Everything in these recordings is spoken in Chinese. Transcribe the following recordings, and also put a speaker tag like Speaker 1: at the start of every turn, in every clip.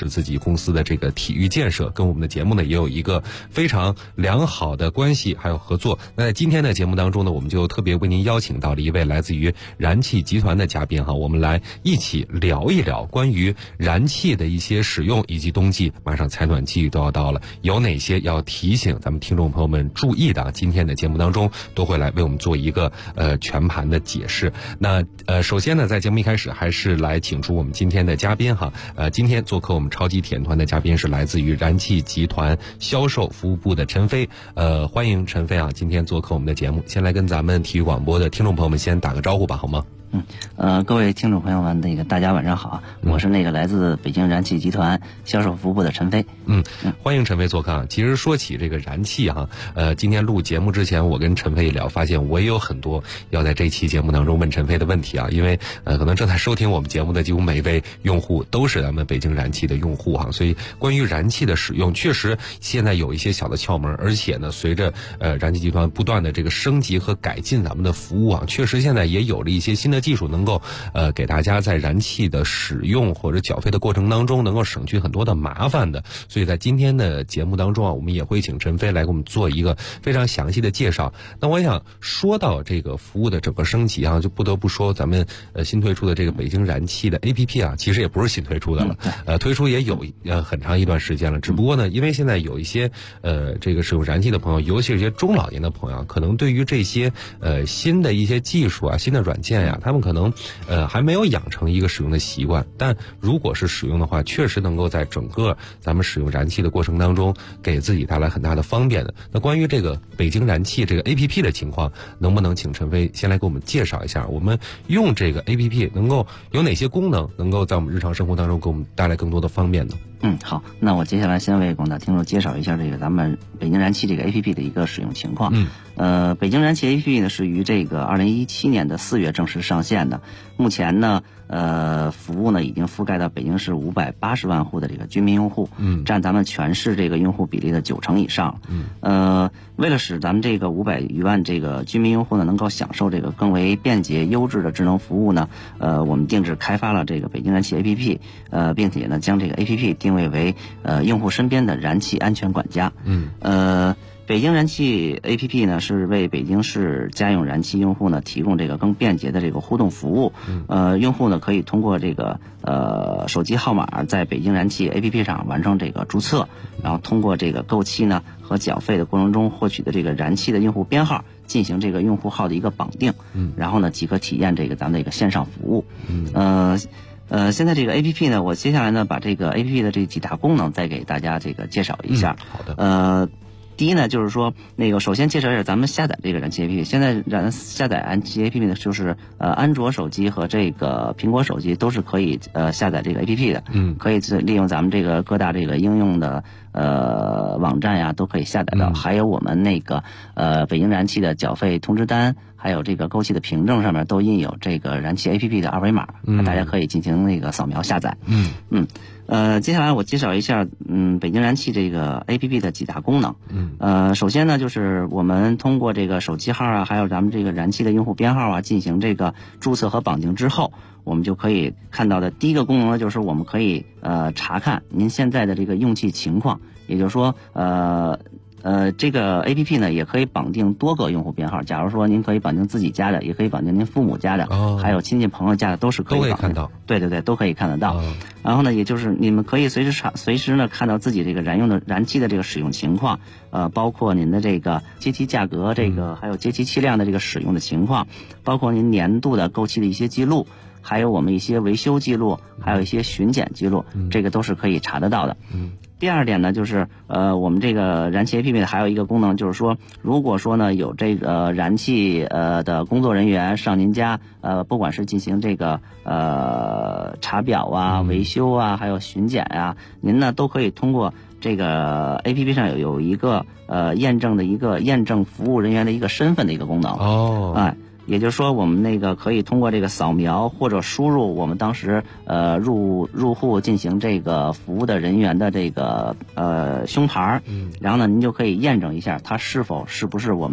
Speaker 1: 持自己公司的这个体育建设，跟我们的节目呢也有一个非常良好的关系还有合作。那在今天的节目当中呢，我们就特别为您邀请到了一位来自于燃气集团的嘉宾哈，我们来一起聊一聊关于燃气的一些使用，以及冬季马上采暖季都要到了，有哪些要提醒咱们听众朋友们注意的，今天的节目当中都会来为我们做一个全盘的解释。那首先呢，在节目一开始还是来请出我们今天的嘉宾哈，今天做客我们超级体验团的嘉宾是来自于燃气集团销售服务部的陈飞，欢迎陈飞啊，今天做客我们的节目，先来跟咱们体育广播的听众朋友们先打个招呼吧，好吗？
Speaker 2: 各位听众朋友们，大家晚上好，我是来自北京燃气集团销售服务部的陈飞。
Speaker 1: 欢迎陈飞做客啊。其实说起这个燃气哈，今天录节目之前，我跟陈飞一聊，发现我也有很多要在这期节目当中问陈飞的问题啊，因为可能正在收听我们节目的几乎每一位用户都是咱们北京燃气的用户哈，所以关于燃气的使用，确实现在有一些小的窍门，而且呢，随着燃气集团不断的这个升级和改进咱们的服务啊，确实现在也有了一些新的技术，能够给大家在燃气的使用或者缴费的过程当中能够省去很多的麻烦的。所以在今天的节目当中啊，我们也会请陈飞来给我们做一个非常详细的介绍。那我想说到这个服务的整个升级啊，就不得不说咱们新推出的这个北京燃气的 APP 啊，其实也不是新推出的了，推出也有很长一段时间了。只不过呢，因为现在有一些这个使用燃气的朋友，尤其是一些中老年的朋友，可能对于这些新的一些技术啊、新的软件呀，他们可能还没有养成一个使用的习惯。但如果是使用的话，确实能够在整个咱们使用燃气的过程当中给自己带来很大的方便的。那关于这个北京燃气这个 APP 的情况，能不能请陈飞先来给我们介绍一下，我们用这个 APP 能够有哪些功能，能够在我们日常生活当中给我们带来更多的方便呢？
Speaker 2: 好，那我接下来先为广大听众介绍一下这个咱们北京燃气这个 APP 的一个使用情况。北京燃气 APP 呢是于这个2017年的4月正式上线的，目前呢服务呢已经覆盖到北京市580万户的这个居民用户，占咱们全市这个用户比例的90%以上。为了使咱们这个500余万这个居民用户呢能够享受这个更为便捷优质的智能服务呢，我们定制开发了这个北京燃气 APP，并且呢将这个 APP 定位为用户身边的燃气安全管家。北京燃气 APP 呢是为北京市家用燃气用户呢提供这个更便捷的这个互动服务。用户呢可以通过这个手机号码在北京燃气 APP 上完成这个注册，然后通过这个购气呢和缴费的过程中获取的这个燃气的用户编号进行这个用户号的一个绑定，然后呢即可体验这个咱们的一个线上服务。现在这个 APP 呢，我接下来呢把这个 APP 的这几大功能再给大家这个介绍一下。
Speaker 1: 好的。
Speaker 2: 第一呢，就是说首先介绍一下咱们下载这个燃气 APP。现在下载燃气 APP 呢，就是安卓手机和这个苹果手机都是可以下载这个 APP 的。可以利用咱们这个各大这个应用的网站呀，都可以下载到。还有我们北京燃气的缴费通知单，还有这个购气的凭证上面都印有这个燃气 APP 的二维码，大家可以进行扫描下载。接下来我介绍一下北京燃气这个 APP 的几大功能。首先呢，就是我们通过这个手机号啊，还有咱们这个燃气的用户编号啊，进行这个注册和绑定之后，我们就可以看到的第一个功能呢，就是我们可以查看您现在的这个用气情况，也就是说这个 APP 呢也可以绑定多个用户编号，假如说您可以绑定自己家的，也可以绑定您父母家的，还有亲戚朋友家的，都是可以绑定，
Speaker 1: 都可以看到。
Speaker 2: 对，都可以看得到。然后呢，也就是你们可以随时呢看到自己这个燃气的这个使用情况，包括您的这个节气价格，这个还有节气气量的这个使用的情况，包括您年度的购气的一些记录，还有我们一些维修记录，还有一些巡检记录，这个都是可以查得到的。第二点呢，就是我们这个燃气 APP 还有一个功能，就是说，如果说呢有这个燃气的工作人员上您家，不管是进行这个查表啊、维修啊，还有巡检啊，您呢都可以通过这个 APP 上有一个验证服务人员的一个身份的一个功能。也就是说，我们可以通过这个扫描或者输入我们当时入户进行这个服务的人员的这个胸牌，然后呢，您就可以验证一下他是不是我们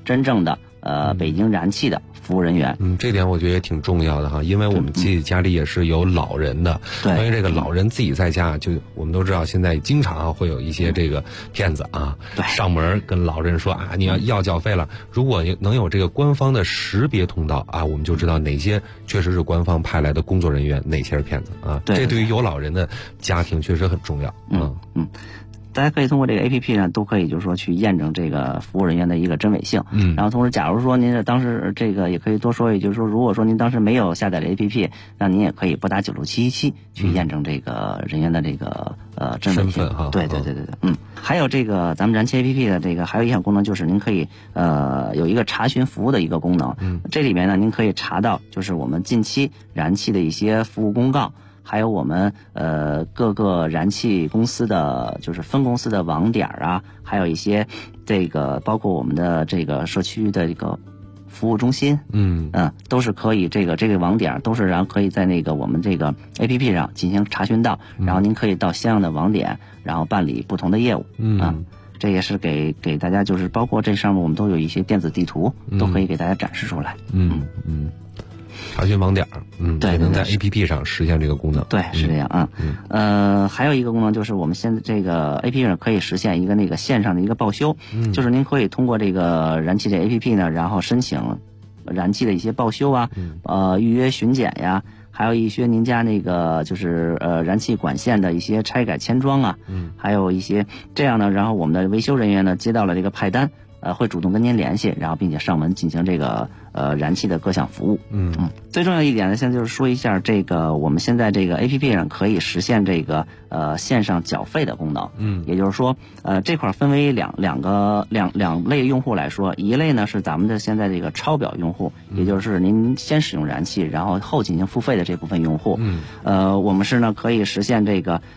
Speaker 2: 真正的北京燃气的服务人员。
Speaker 1: 这点我觉得也挺重要的哈，因为我们自己家里也是有老人的，关于这个老人自己在家，就我们都知道现在经常会有一些这个骗子啊，上门跟老人说啊，你要缴费了，如果能有这个官方的识别通道啊，我们就知道哪些确实是官方派来的工作人员，哪些是骗子啊。这对于有老人的家庭确实很重要。
Speaker 2: 大家可以通过这个 APP 呢，都可以就是说去验证这个服务人员的一个真伪性。然后同时，假如说您当时这个也可以多说一句，就是说，如果说您当时没有下载这 APP，那您也可以拨打96717去验证这个人员的这个真伪性。对。还有这个咱们燃气 APP 的这个还有一项功能，就是您可以有一个查询服务的一个功能。这里面呢，您可以查到就是我们近期燃气的一些服务公告。还有我们各个燃气公司的就是分公司的网点啊，还有一些这个包括我们的这个社区的这个服务中心，都是可以这个网点都是然后可以在那个我们这个 APP 上进行查询到，然后您可以到相应的网点，然后办理不同的业务。这也是给大家就是包括这上面我们都有一些电子地图，都可以给大家展示出来。
Speaker 1: 查询网点，
Speaker 2: 对，
Speaker 1: 能在 APP 上实现这个功能。
Speaker 2: 对，是这样啊。还有一个功能就是我们现在这个 APP 上可以实现一个那个线上的一个报修，就是您可以通过这个燃气这 APP 呢，然后申请燃气的一些报修啊，预约巡检呀，还有一些您家那个就是燃气管线的一些拆改迁装啊，还有一些这样呢，然后我们的维修人员呢接到了这个派单。会主动跟您联系，然后并且上门进行这个燃气的各项服务。最重要一点呢，现在就是说一下这个我们现在这个 APP 上可以实现这个线上缴费的功能。也就是说这块分为两类用户来说，一类呢是咱们的现在这个超表用户，也就是您先使用燃气，然后后进行付费的这部分用户。我们是呢可以实现这个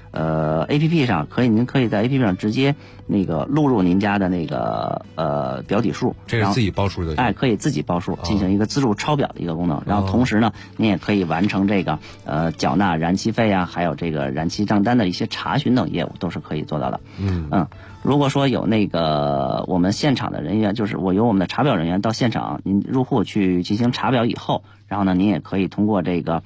Speaker 2: APP 上您可以在 APP 上直接那个录入您家的那个表底数，
Speaker 1: 这是自己报数的，
Speaker 2: 可以自己报数进行一个自助超表的一个功能。然后同时呢，您也可以完成这个缴纳燃气费啊，还有这个燃气账单的一些查询等业务都是可以做到的。如果说有那个我们现场的人员，就是有我们的查表人员到现场，您入户去进行查表以后，然后呢，您也可以通过这个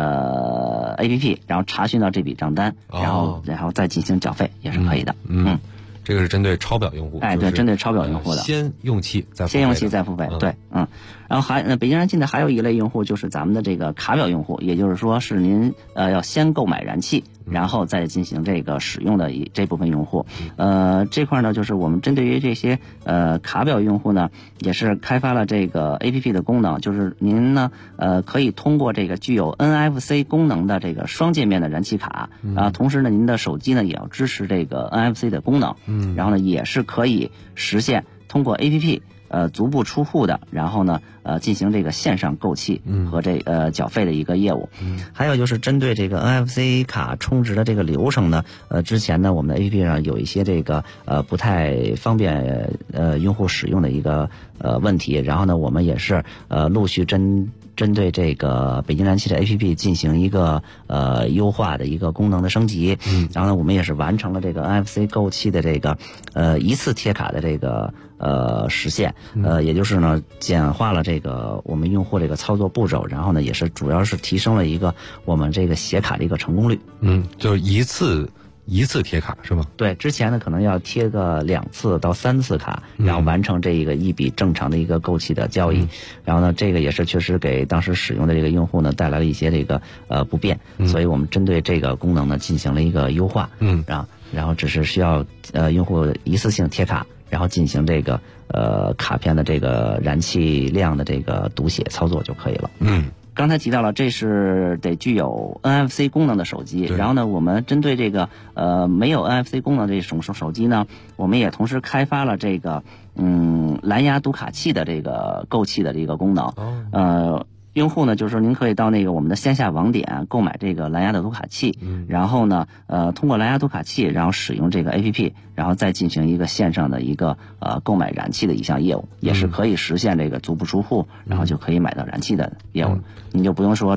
Speaker 2: APP， 然后查询到这笔账单，然后再进行缴费也是可以的。
Speaker 1: 这个是针对超表用户。
Speaker 2: 对，针对超表用户的。
Speaker 1: 先用气再
Speaker 2: 付费。对，然后北京燃气的还有一类用户就是咱们的这个卡表用户，也就是说是您要先购买燃气，然后再进行这个使用的这部分用户。这块呢，就是我们针对于这些卡表用户呢，也是开发了这个 APP 的功能，就是您呢可以通过这个具有 NFC 功能的这个双界面的燃气卡，同时呢您的手机呢也要支持这个 NFC 的功能，然后呢也是可以实现通过 APP。足不出户的，然后呢，进行这个线上购气和这缴费的一个业务。还有就是针对这个 NFC 卡充值的这个流程呢，之前呢我们的 APP 上有一些这个不太方便用户使用的一个问题，然后呢我们也是陆续针对这个北京燃气的 APP 进行一个优化的一个功能的升级。然后呢我们也是完成了这个 NFC 购气的这个一次贴卡的这个实现，也就是呢简化了这个我们用户这个操作步骤，然后呢也是主要是提升了一个我们这个写卡的一个成功率。
Speaker 1: 就是一次贴卡是吗？
Speaker 2: 对，之前呢可能要贴个2次到3次卡，然后完成这一笔正常的一个购气的交易。然后呢这个也是确实给当时使用的这个用户呢带来了一些这个不便，所以我们针对这个功能呢进行了一个优化。然后只是需要用户一次性贴卡，然后进行这个卡片的这个燃气量的这个读写操作就可以了。刚才提到了，这是得具有 NFC 功能的手机。然后呢，我们针对这个没有 NFC 功能的这种手机呢，我们也同时开发了这个蓝牙读卡器的这个购气的这个功能。用户呢，就是说您可以到那个我们的线下网点购买这个蓝牙的读卡器，然后呢，通过蓝牙读卡器，然后使用这个 APP， 然后再进行一个线上的一个购买燃气的一项业务，也是可以实现这个足不出户，然后就可以买到燃气的业务。你就不用说到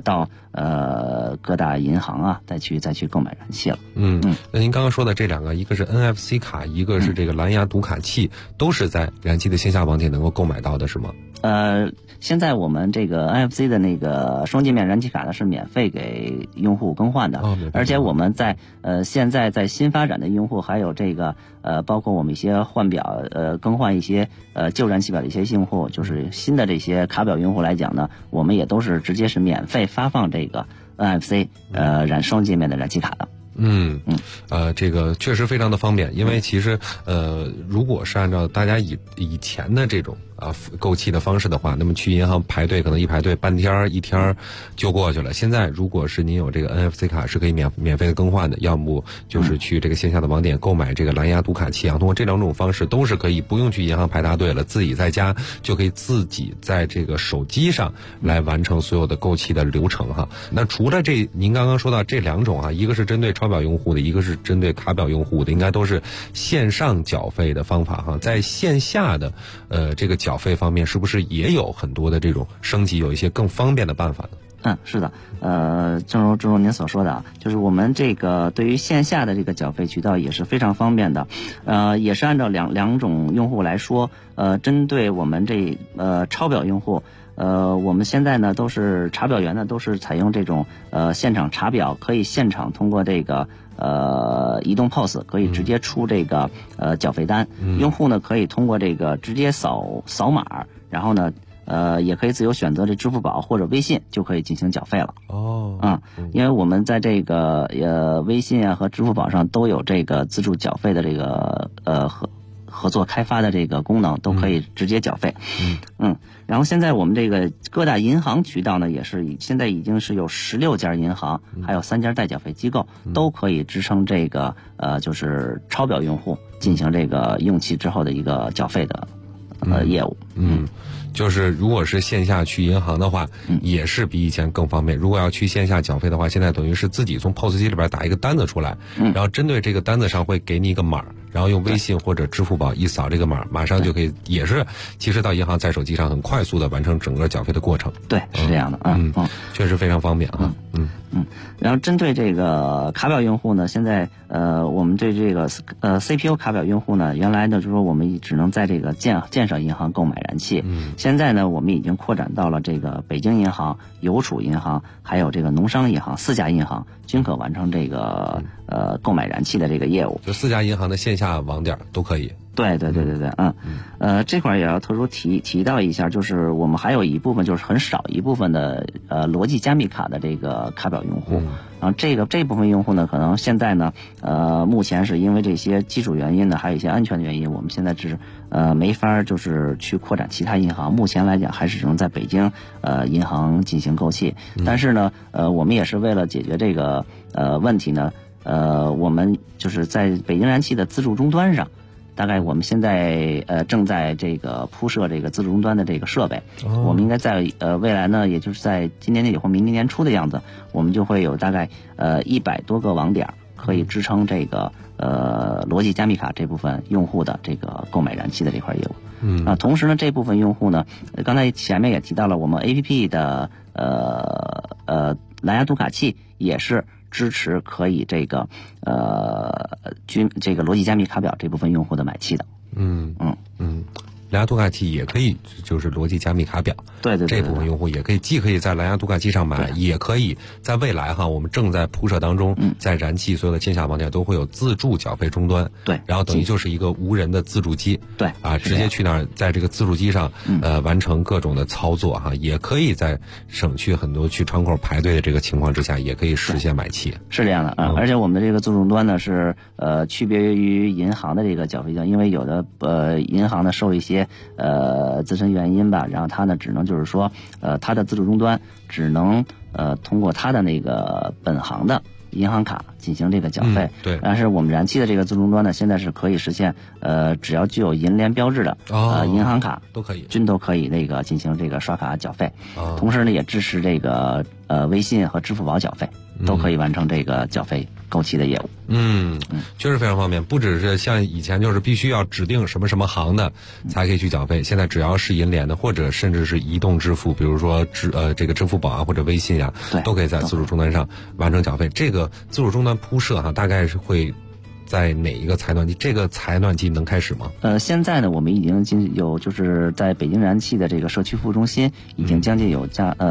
Speaker 2: 各大银行啊再去购买燃气了。
Speaker 1: 那您刚刚说的这两个，一个是 NFC 卡，一个是这个蓝牙读卡器，都是在燃气的线下网点能够购买到的是吗？
Speaker 2: 现在我们这个 NFC 的那个双界面燃气卡呢是免费给用户更换的，而且我们现在在新发展的用户，还有这个包括我们一些换表更换一些旧燃气表的一些用户，就是新的这些卡表用户来讲呢，我们也都是直接是免费发放这个 NFC 双界面的燃气卡的。
Speaker 1: 这个确实非常的方便，因为其实如果是按照大家以前的这种购气的方式的话，那么去银行排队可能一排队半天一天就过去了。现在如果是您有这个 NFC 卡，是可以免费的更换的，要么就是去这个线下的网点购买这个蓝牙读卡器啊。通过这两种方式都是可以不用去银行排大队了，自己在家就可以自己在这个手机上来完成所有的购气的流程哈。那除了您刚刚说到这两种一个是针对钞表用户的，一个是针对卡表用户的，应该都是线上缴费的方法哈。在线下的这个缴费方面，是不是也有很多的这种升级，有一些更方便的办法呢？
Speaker 2: 是的，正如您所说的就是我们这个对于线下的这个缴费渠道也是非常方便的，也是按照两种用户来说，针对我们钞表用户，我们现在呢都是查表员呢都是采用这种现场查表，可以现场通过这个移动 POS 可以直接出这个缴费单，用户呢可以通过这个直接扫码，然后呢也可以自由选择这支付宝或者微信就可以进行缴费了。因为我们在这个微信啊和支付宝上都有这个自助缴费的这个合作开发的这个功能，都可以直接缴费。然后现在我们这个各大银行渠道呢，也是现在已经是有16家银行，还有3家代缴费机构，都可以支撑这个就是钞表用户进行这个用气之后的一个缴费的业务。
Speaker 1: 就是如果是线下去银行的话，也是比以前更方便。如果要去线下缴费的话，现在等于是自己从 POS 机里边打一个单子出来，然后针对这个单子上会给你一个码，然后用微信或者支付宝一扫这个码，马上就可以，也是其实到银行在手机上很快速的完成整个缴费的过程。
Speaker 2: 对，是这样的。
Speaker 1: 确实非常方便啊。
Speaker 2: 然后针对这个卡表用户呢，现在我们对这个CPU 卡表用户呢，原来呢就是说我们只能在这个建设银行购买燃气，现在呢我们已经扩展到了这个北京银行、邮储银行还有这个农商银行4家银行均可完成这个购买燃气的这个业务。
Speaker 1: 就4家银行的线下网点都可以。
Speaker 2: 对，这块也要特殊提到一下，就是我们还有一部分就是很少一部分的逻辑加密卡的这个卡表用户，然后这部分用户呢，可能现在呢目前是因为这些基础原因呢，还有一些安全的原因，我们现在没法就是去扩展其他银行，目前来讲还是只能在北京银行进行购气。但是呢我们也是为了解决这个问题呢，我们就是在北京燃气的自助终端上，大概我们现在正在这个铺设这个自助终端的这个设备，我们应该在未来呢，也就是在今年年底或明年年初的样子，我们就会有大概100多个网点可以支撑这个逻辑加密卡这部分用户的这个购买燃气的这块业务。同时呢，这部分用户呢，刚才前面也提到了，我们 APP 的蓝牙读卡器也是支持可以这个这个逻辑加密卡表这部分用户的买气的。
Speaker 1: 蓝牙读卡器也可以，就是逻辑加密卡表。
Speaker 2: 对，
Speaker 1: 这部分用户也可以，既可以在蓝牙读卡器上买，也可以在未来我们正在铺设当中，在燃气所有的线下网点都会有自助缴费终端。
Speaker 2: 对，
Speaker 1: 然后等于就是一个无人的自助机。
Speaker 2: 对，
Speaker 1: 直接去那儿，在这个自助机上完成各种的操作也可以在省去很多去窗口排队的这个情况之下，也可以实现买气。
Speaker 2: 是这样的而且我们的这个自助终端呢是区别于银行的这个缴费端，因为有的银行呢受一些自身原因吧，然后它呢只能就是说它的自助终端只能通过它的那个本行的银行卡进行这个缴费。
Speaker 1: 对，
Speaker 2: 但是我们燃气的这个自助终端呢，现在是可以实现只要具有银联标志的银行卡
Speaker 1: 都可以，
Speaker 2: 均都可以那个进行这个刷卡缴费。同时呢，也支持这个微信和支付宝缴费。 都可以完成这个缴费购气的业务。
Speaker 1: 确实非常方便，不只是像以前就是必须要指定什么什么行的才可以去缴费，现在只要是银联的或者甚至是移动支付，比如说这个支付宝啊或者微信啊，都可以在自主终端上完成缴费。这个自主终端铺设大概是会在哪一个财暖季？这个财暖季能开始吗？
Speaker 2: 现在呢，我们已经就是在北京燃气的这个社区服务中心，已经将近有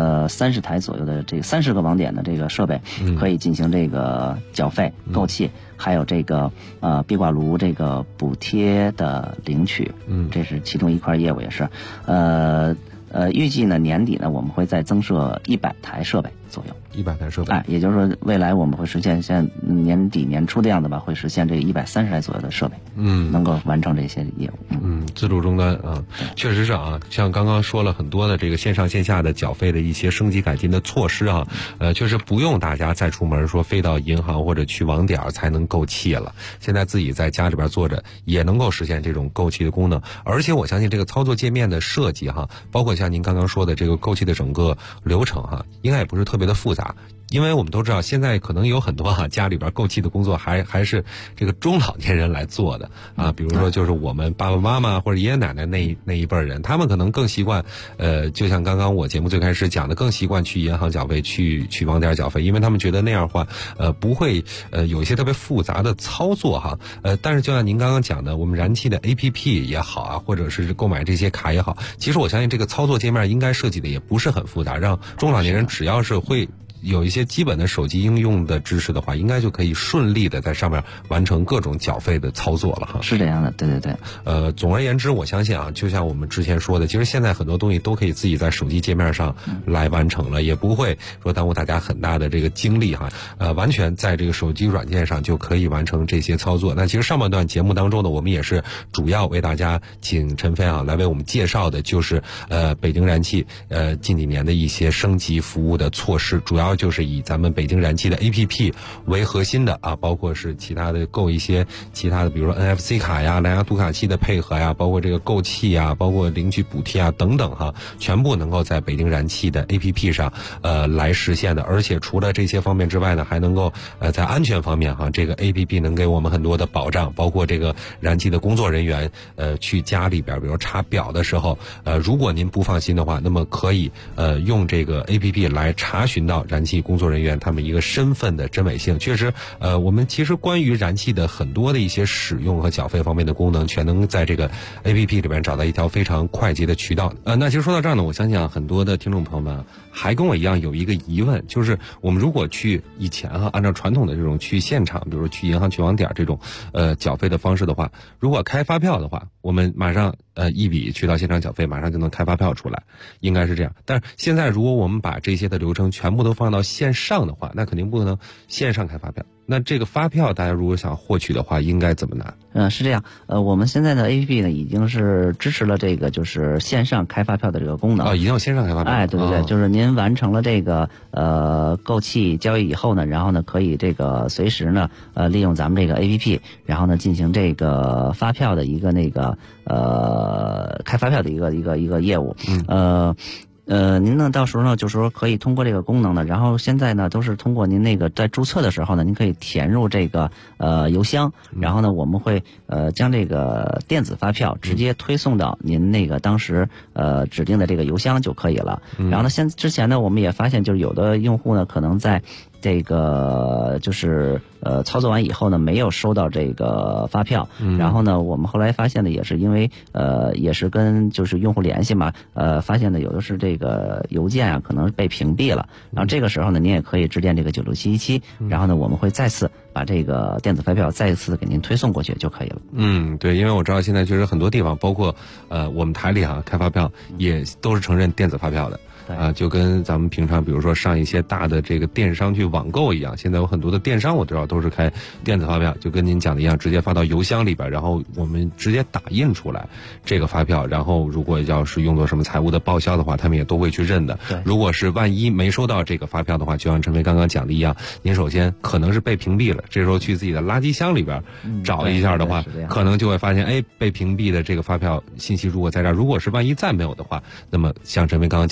Speaker 2: 30台左右的这个30个网点的这个设备，可以进行这个缴费、购气，还有这个壁挂炉这个补贴的领取，这是其中一块业务，也是预计呢年底呢我们会再增设100台设备左右
Speaker 1: ，100台设备，
Speaker 2: 也就是说未来我们会实现年底年初的样子吧，会实现这个130台左右的设备，能够完成这些业务。
Speaker 1: 自主终端确实是像刚刚说了很多的这个线上线下的缴费的一些升级改进的措施确实不用大家再出门说非到银行或者去网点才能购气了，现在自己在家里边坐着也能够实现这种购气的功能，而且我相信这个操作界面的设计包括像您刚刚说的这个购气的整个流程应该也不是特别的复杂。因为我们都知道，现在可能有很多家里边购气的工作还是这个中老年人来做的比如说就是我们爸爸妈妈或者爷爷奶奶那一辈人，他们可能更习惯就像刚刚我节目最开始讲的，更习惯去银行缴费，去网点缴费，因为他们觉得那样的话不会有一些特别复杂的操作但是就像您刚刚讲的，我们燃气的 APP 也好或者是购买这些卡也好，其实我相信这个操作界面应该设计的也不是很复杂，让中老年人只要是会有一些基本的手机应用的知识的话，应该就可以顺利的在上面完成各种缴费的操作了
Speaker 2: 是这样的，对对对。
Speaker 1: 总而言之，我相信就像我们之前说的，其实现在很多东西都可以自己在手机界面上来完成了，也不会说耽误大家很大的这个精力完全在这个手机软件上就可以完成这些操作。那其实上半段节目当中呢，我们也是主要为大家请陈飞来为我们介绍的就是北京燃气近几年的一些升级服务的措施，主要就是以咱们北京燃气的 APP 为核心的包括是其他的购一些其他的，比如说 NFC 卡呀、蓝牙读卡器的配合呀，包括这个购气包括领取补贴等等全部能够在北京燃气的 APP 上来实现的。而且除了这些方面之外呢，还能够在安全方面这个 APP 能给我们很多的保障，包括这个燃气的工作人员去家里边比如查表的时候如果您不放心的话，那么可以用这个 APP 来查询到燃气工作人员他们一个身份的真伪性。确实我们其实关于燃气的很多的一些使用和缴费方面的功能，全能在这个 APP 里边找到一条非常快捷的渠道。那其实说到这儿呢，我相信很多的听众朋友们还跟我一样有一个疑问，就是我们如果去以前按照传统的这种去现场，比如说去银行去网点这种缴费的方式的话，如果开发票的话，我们马上一笔去到现场缴费，马上就能开发票出来，应该是这样。但是现在如果我们把这些的流程全部都放到线上的话，那肯定不能线上开发票。那这个发票大家如果想获取的话，应该怎么拿？
Speaker 2: 是这样，我们现在的 APP 呢已经是支持了这个就是线上开发票的这个功能。
Speaker 1: 已经有线上开发票。
Speaker 2: 对对对，就是您完成了这个购气交易以后呢，然后呢可以这个随时呢利用咱们这个 APP， 然后呢进行这个发票的一个开发票的一个业务。您呢到时候呢就是说可以通过这个功能呢，然后现在呢都是通过您在注册的时候呢，您可以填入这个邮箱，然后呢我们会将这个电子发票直接推送到您当时指定的这个邮箱就可以了。然后呢之前呢我们也发现，就是有的用户呢可能在这个就是操作完以后呢没有收到这个发票，然后呢我们后来发现呢也是因为也是跟就是用户联系嘛，发现呢有的是这个邮件可能被屏蔽了，然后这个时候呢您也可以致电这个96717，然后呢我们会再次把这个电子发票再一次给您推送过去就可以了。
Speaker 1: 对，因为我知道现在确实很多地方，包括我们台里开发票也都是承认电子发票的。就跟咱们平常比如说上一些大的这个电商去网购一样，现在有很多的电商我知道都是开电子发票，就跟您讲的一样，直接发到邮箱里边，然后我们直接打印出来这个发票，然后如果要是用作什么财务的报销的话，他们也都会去认的。如果是万一没收到这个发票的话，就像陈飞刚刚讲的一样，您首先可能是被屏蔽了，这时候去自己的垃圾箱里边找一下的话，可能就会发现被屏蔽的这个发票信息如果在这儿，如果是万一再没有的话，那么像陈飞刚刚讲，您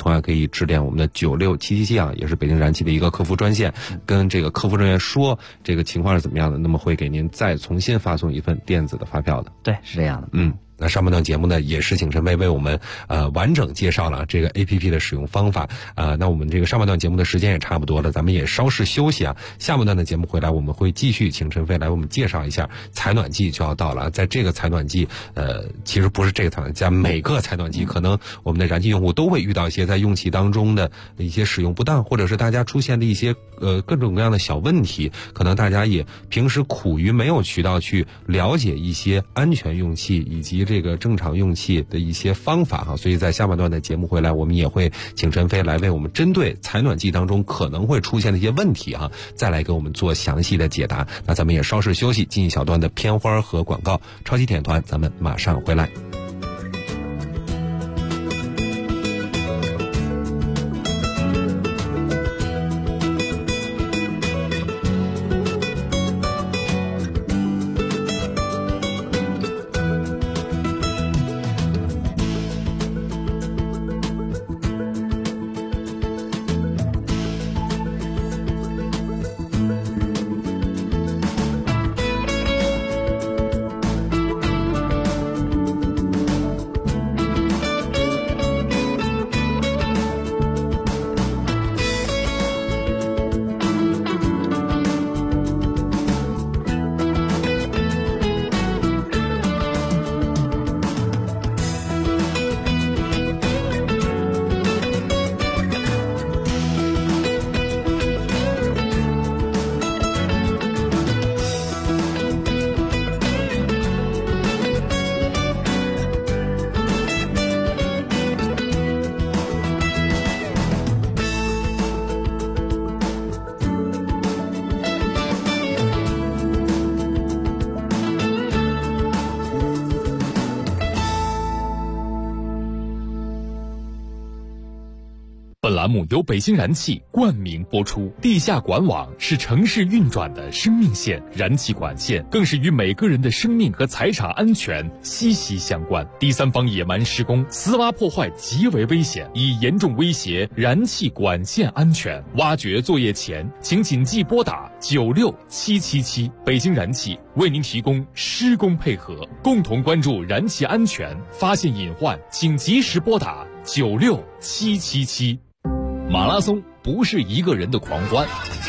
Speaker 1: 同样可以致电我们的96777啊，也是北京燃气的一个客服专线，跟这个客服人员说这个情况是怎么样的，那么会给您再重新发送一份电子的发票的。
Speaker 2: 对，是这样的。
Speaker 1: 那上半段节目呢，也是请陈飞为我们完整介绍了这个 APP 的使用方法。那我们这个上半段节目的时间也差不多了，咱们也稍事休息啊。下半段的节目回来，我们会继续请陈飞来为我们介绍一下采暖季就要到了。在这个采暖季，其实不是这个采暖季，每个采暖季可能我们的燃气用户都会遇到一些在用气当中的一些使用不当，或者是大家出现的一些各种各样的小问题，可能大家也平时苦于没有渠道去了解一些安全用气以及这个正常用气的一些方法哈，所以在下半段的节目回来，我们也会请陈飞来为我们针对采暖季当中可能会出现的一些问题哈，再来给我们做详细的解答。那咱们也稍事休息，进一小段的片花和广告。超级铁团，咱们马上回来。
Speaker 3: 本栏目由北京燃气冠名播出。地下管网是城市运转的生命线，燃气管线更是与每个人的生命和财产安全息息相关。第三方野蛮施工、私挖破坏极为危险，已严重威胁燃气管线安全。挖掘作业前，请谨记拨打96777，北京燃气为您提供施工配合，共同关注燃气安全，发现隐患请及时拨打96777。马拉松不是一个人的狂欢，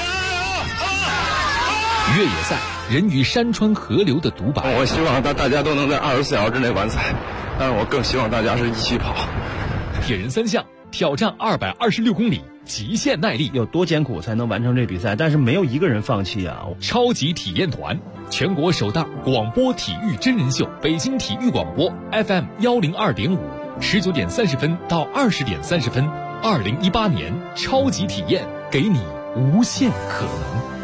Speaker 3: 越野赛人与山川河流的独白。
Speaker 4: 我希望大家都能在24小时之内完赛，但是我更希望大家是一起跑。
Speaker 3: 铁人三项挑战226公里，极限耐力，
Speaker 5: 有多艰苦才能完成这比赛？但是没有一个人放弃啊！
Speaker 3: 超级体验团，全国首档广播体育真人秀，北京体育广播 FM102.5，19点30分到20点30分。2018年超级体验，给你无限可能。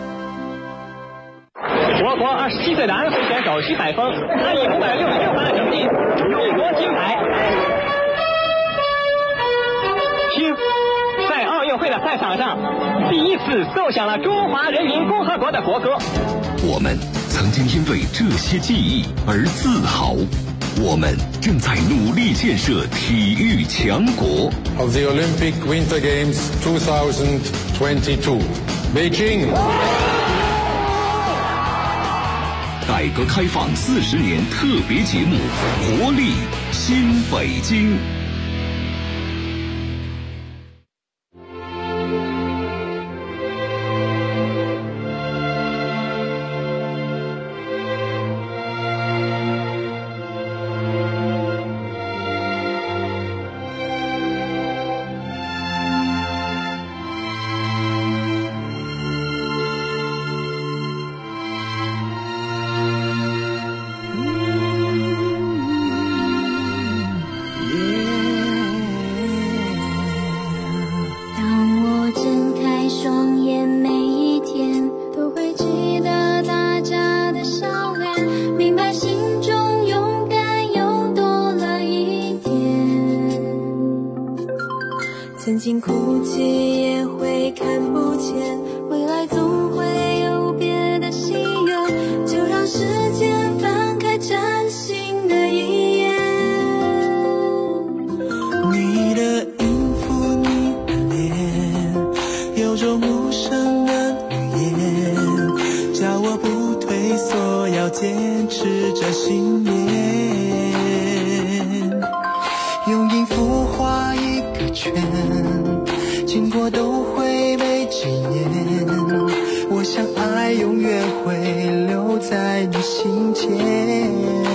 Speaker 6: 我国27岁的安徽选手徐海峰，他以566分的成绩勇夺金牌。听，在奥运会的赛场上，第一次奏响了中华人民共和国的国歌。
Speaker 7: 我们曾经因为这些记忆而自豪。我们正在努力建设体育强国。
Speaker 8: Of the Olympic Winter Games 2022, Beijing.
Speaker 7: 改革开放40年特别节目，活力新北京。
Speaker 9: 曾经哭泣也会看不见，未来总会有别的喜悦，就让时间翻开崭新的一页。你的音符，你
Speaker 10: 要坚持着信念，用音符画一个圈，经过都会被纪念。我想爱永远会留在你心间。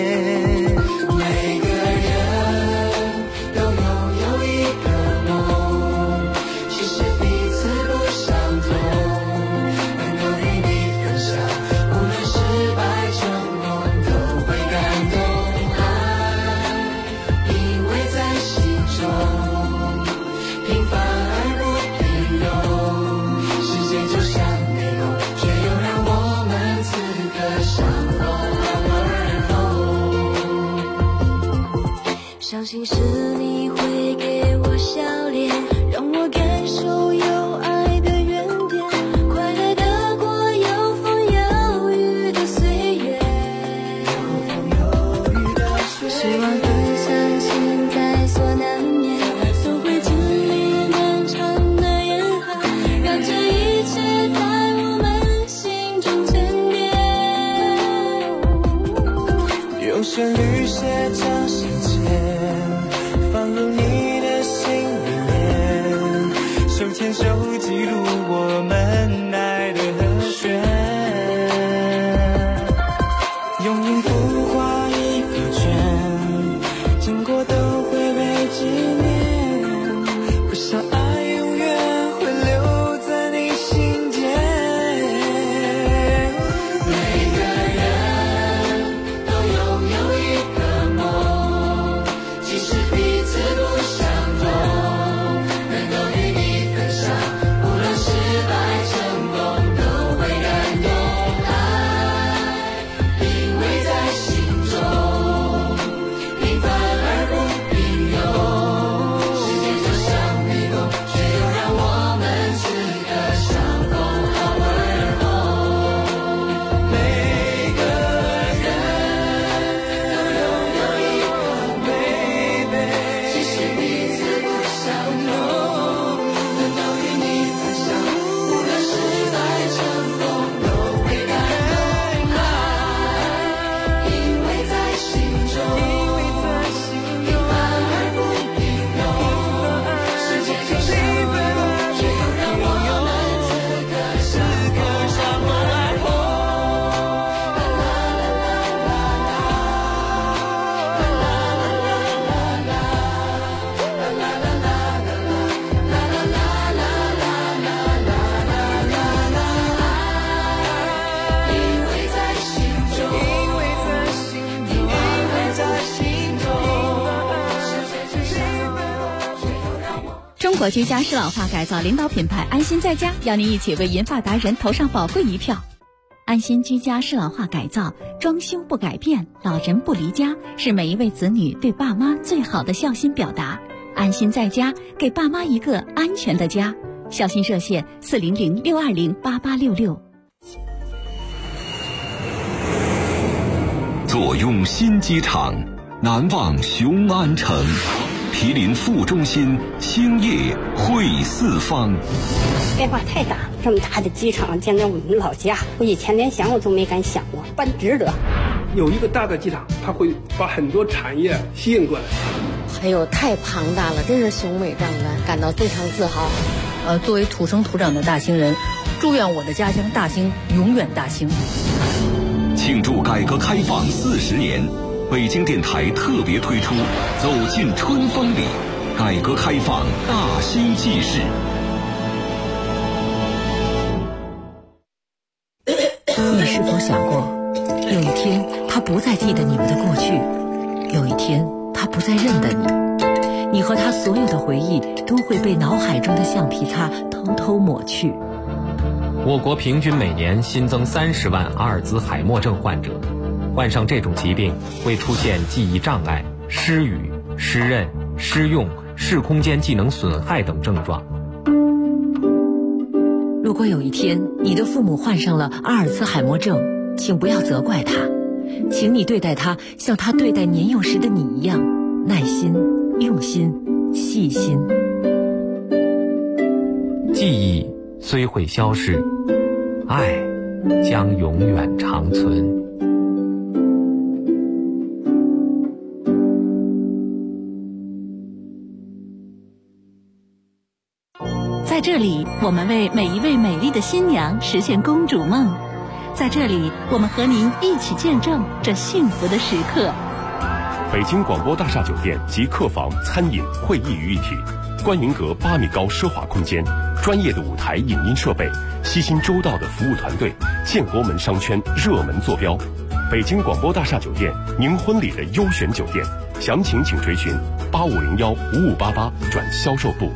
Speaker 10: 每个人都拥有一个梦，其实彼此不相同，能够与你分享，无论失败成功都会感动。爱因为在心中平凡而不平庸，世界就像迷宫，却又让我们此刻相逢
Speaker 9: 相信是你会给我笑脸，让我感受有爱的原点，快乐的过有风有雨的岁月，希望分享现在所难免，都会经历漫长的严寒，让这一切在我们心中沉淀，
Speaker 10: 用旋律写着心间，放入你的心里面，手牵手记录我们爱的和弦，用音符画一个圈，经过都会被纪念。我想爱永远会留在你心间。每个人都拥有一个梦，即使彼此不相同，能够与你分享，无论失败成功都会感动。爱因为在心中平凡而不平庸，世界就像迷宫，却又让我们此刻相逢好而后。每个人都拥有一个 baby， 即使彼此不相同，能够与你分享，无论失败成功都会感动。爱因为在心中平凡而不平庸，世界就像迷宫，却又让我们此刻相逢而后。因为在心中，因为在心中，世界就像迷宫，却又让我。
Speaker 11: 中国居家适老化改造领导品牌安心在家，邀您一起为银发达人投上宝贵一票。安心居家适老化改造，装修不改变，老人不离家，是每一位子女对爸妈最好的孝心表达。安心在家，给爸妈一个安全的家。孝心热线400-620-8866。
Speaker 7: 坐拥新机场，难忘雄安城，毗邻副中心，兴业汇四方。
Speaker 12: 变化太大，这么大的机场建在我们老家，我以前连想我都没敢想过，办值得。
Speaker 13: 有一个大的机场，它会把很多产业吸引过来。
Speaker 14: 哎呦，太庞大了，真是雄伟壮观，感到非常自豪。
Speaker 15: 作为土生土长的大兴人，祝愿我的家乡大兴永远大兴。
Speaker 7: 庆祝改革开放40年，北京电台特别推出《走进春风里》，改革开放大兴纪事。
Speaker 15: 你是否想过，有一天他不再记得你们的过去，有一天他不再认得你，你和他所有的回忆都会被脑海中的橡皮擦偷偷抹去。
Speaker 3: 我国平均每年新增30万阿尔兹海默症患者，患上这种疾病会出现记忆障碍、失语、失认、失用、视空间技能损害等症状。
Speaker 15: 如果有一天你的父母患上了阿尔兹海默症，请不要责怪他，请你对待他像他对待年幼时的你一样，耐心、用心、细心。
Speaker 3: 记忆虽会消失，爱将永远长存。
Speaker 11: 这里，我们为每一位美丽的新娘实现公主梦。在这里，我们和您一起见证这幸福的时刻。
Speaker 16: 北京广播大厦酒店集客房、餐饮、会议于一体，观云阁8米高奢华空间，专业的舞台影音设备，悉心周到的服务团队，建国门商圈热门坐标。北京广播大厦酒店，您婚礼的优选酒店，详情请垂询8501-5588转销售部。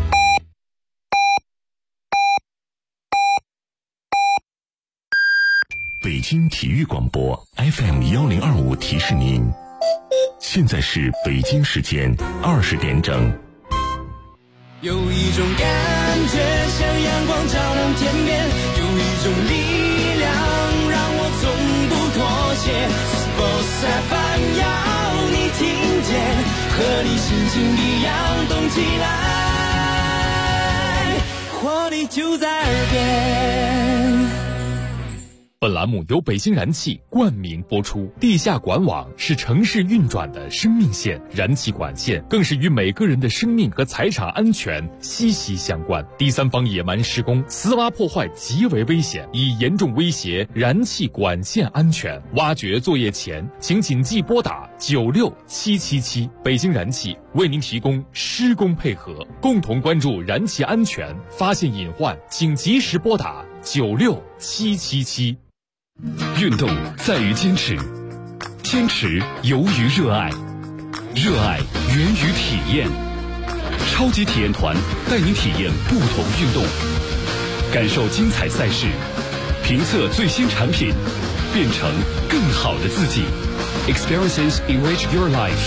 Speaker 17: 北京体育广播 FM1025提示您，现在是北京时间20点整。
Speaker 10: 有一种感觉像阳光照亮天边，有一种力量让我从不妥协。Sports FM 要你听见，和你心情一样动起来，活力就在耳边。
Speaker 3: 本栏目由北京燃气冠名播出。地下管网是城市运转的生命线，燃气管线更是与每个人的生命和财产安全息息相关。第三方野蛮施工、私挖破坏极为危险，已严重威胁燃气管线安全。挖掘作业前，请谨记拨打96777。北京燃气为您提供施工配合，共同关注燃气安全，发现隐患请及时拨打96777。运动在于坚持，坚持由于热爱，热爱源于体验。超级体验团带您体验不同运动，感受精彩赛事，评测最新产品，变成更好的自己。Experiences enrich your life。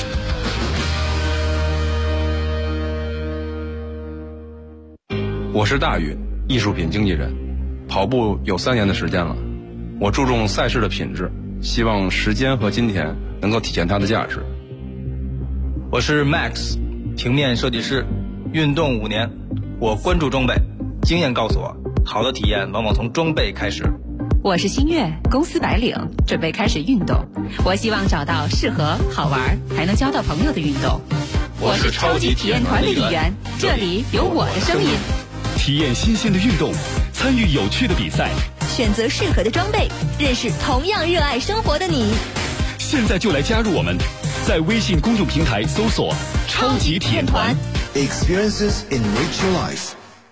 Speaker 4: 我是大宇，艺术品经纪人，跑步有3年的时间了。我注重赛事的品质，希望时间和金钱能够体现它的价值。
Speaker 18: 我是 Max， 平面设计师，运动5年，我关注装备，经验告诉我，好的体验往往从装备开始。
Speaker 19: 我是新月，公司白领，准备开始运动，我希望找到适合、好玩还能交到朋友的运动。我是超级体验团的一员，这里有我的声音。
Speaker 3: 体验新鲜的运动，参与有趣的比赛，
Speaker 20: 选择适合的装备，认识同样热爱生活的你。
Speaker 3: 现在就来加入我们，在微信公众平台搜索超级体验团。
Speaker 21: Experiences enrich your life。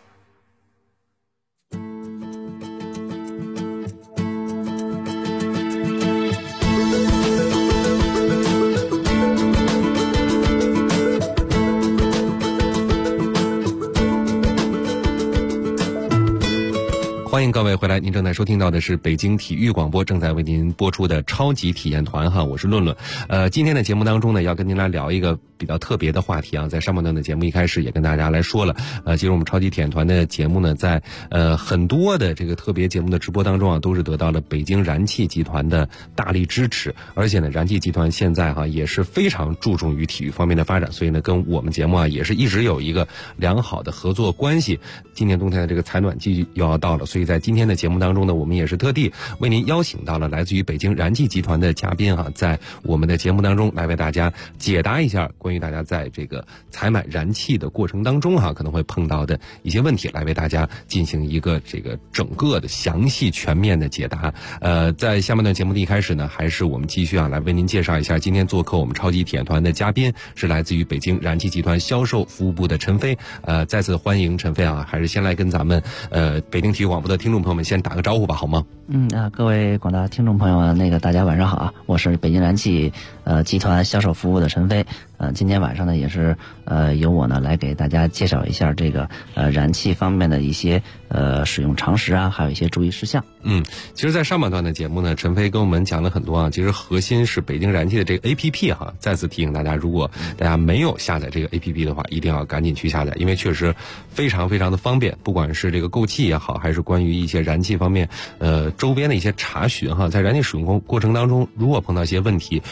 Speaker 1: 欢迎各位回来，您正在收听到的是北京体育广播正在为您播出的超级体验团哈，我是论论。今天的节目当中呢，要跟您来聊一个比较特别的话题啊，在上半段的节目一开始也跟大家来说了，其实我们超级体验团的节目呢，在很多的这个特别节目的直播当中啊，都是得到了北京燃气集团的大力支持，而且呢，燃气集团现在哈也是非常注重于体育方面的发展，所以呢，跟我们节目啊也是一直有一个良好的合作关系。今年冬天的这个采暖季又要到了，所以在今天的节目当中呢，我们也是特地为您邀请到了来自于北京燃气集团的嘉宾啊，在我们的节目当中来为大家解答一下关于大家在这个采买燃气的过程当中可能会碰到的一些问题，来为大家进行一个这个整个的详细全面的解答。在下半段节目的一开始呢，还是我们继续来为您介绍一下今天做客我们超级体验团的嘉宾，是来自于北京燃气集团销售服务部的陈飞。再次欢迎陈飞啊，还是先来跟咱们北京体育广播的听众朋友们先打个招呼吧，好吗？
Speaker 2: 各位广大听众朋友们，大家晚上好啊！我是北京燃气集团销售服务的陈飞。今天晚上呢，也是由我呢来给大家介绍一下这个燃气方面的一些使用常识啊，还有一些注意事项。
Speaker 1: 其实，在上半段的节目呢，陈飞跟我们讲了很多啊。其实核心是北京燃气的这个 APP 哈。再次提醒大家，如果大家没有下载这个 APP 的话，一定要赶紧去下载，因为确实非常非常的方便。不管是这个购气也好，还是关于一些燃气方面周边的一些查询哈，在燃气使用过程当中，如果碰到一些问题，我们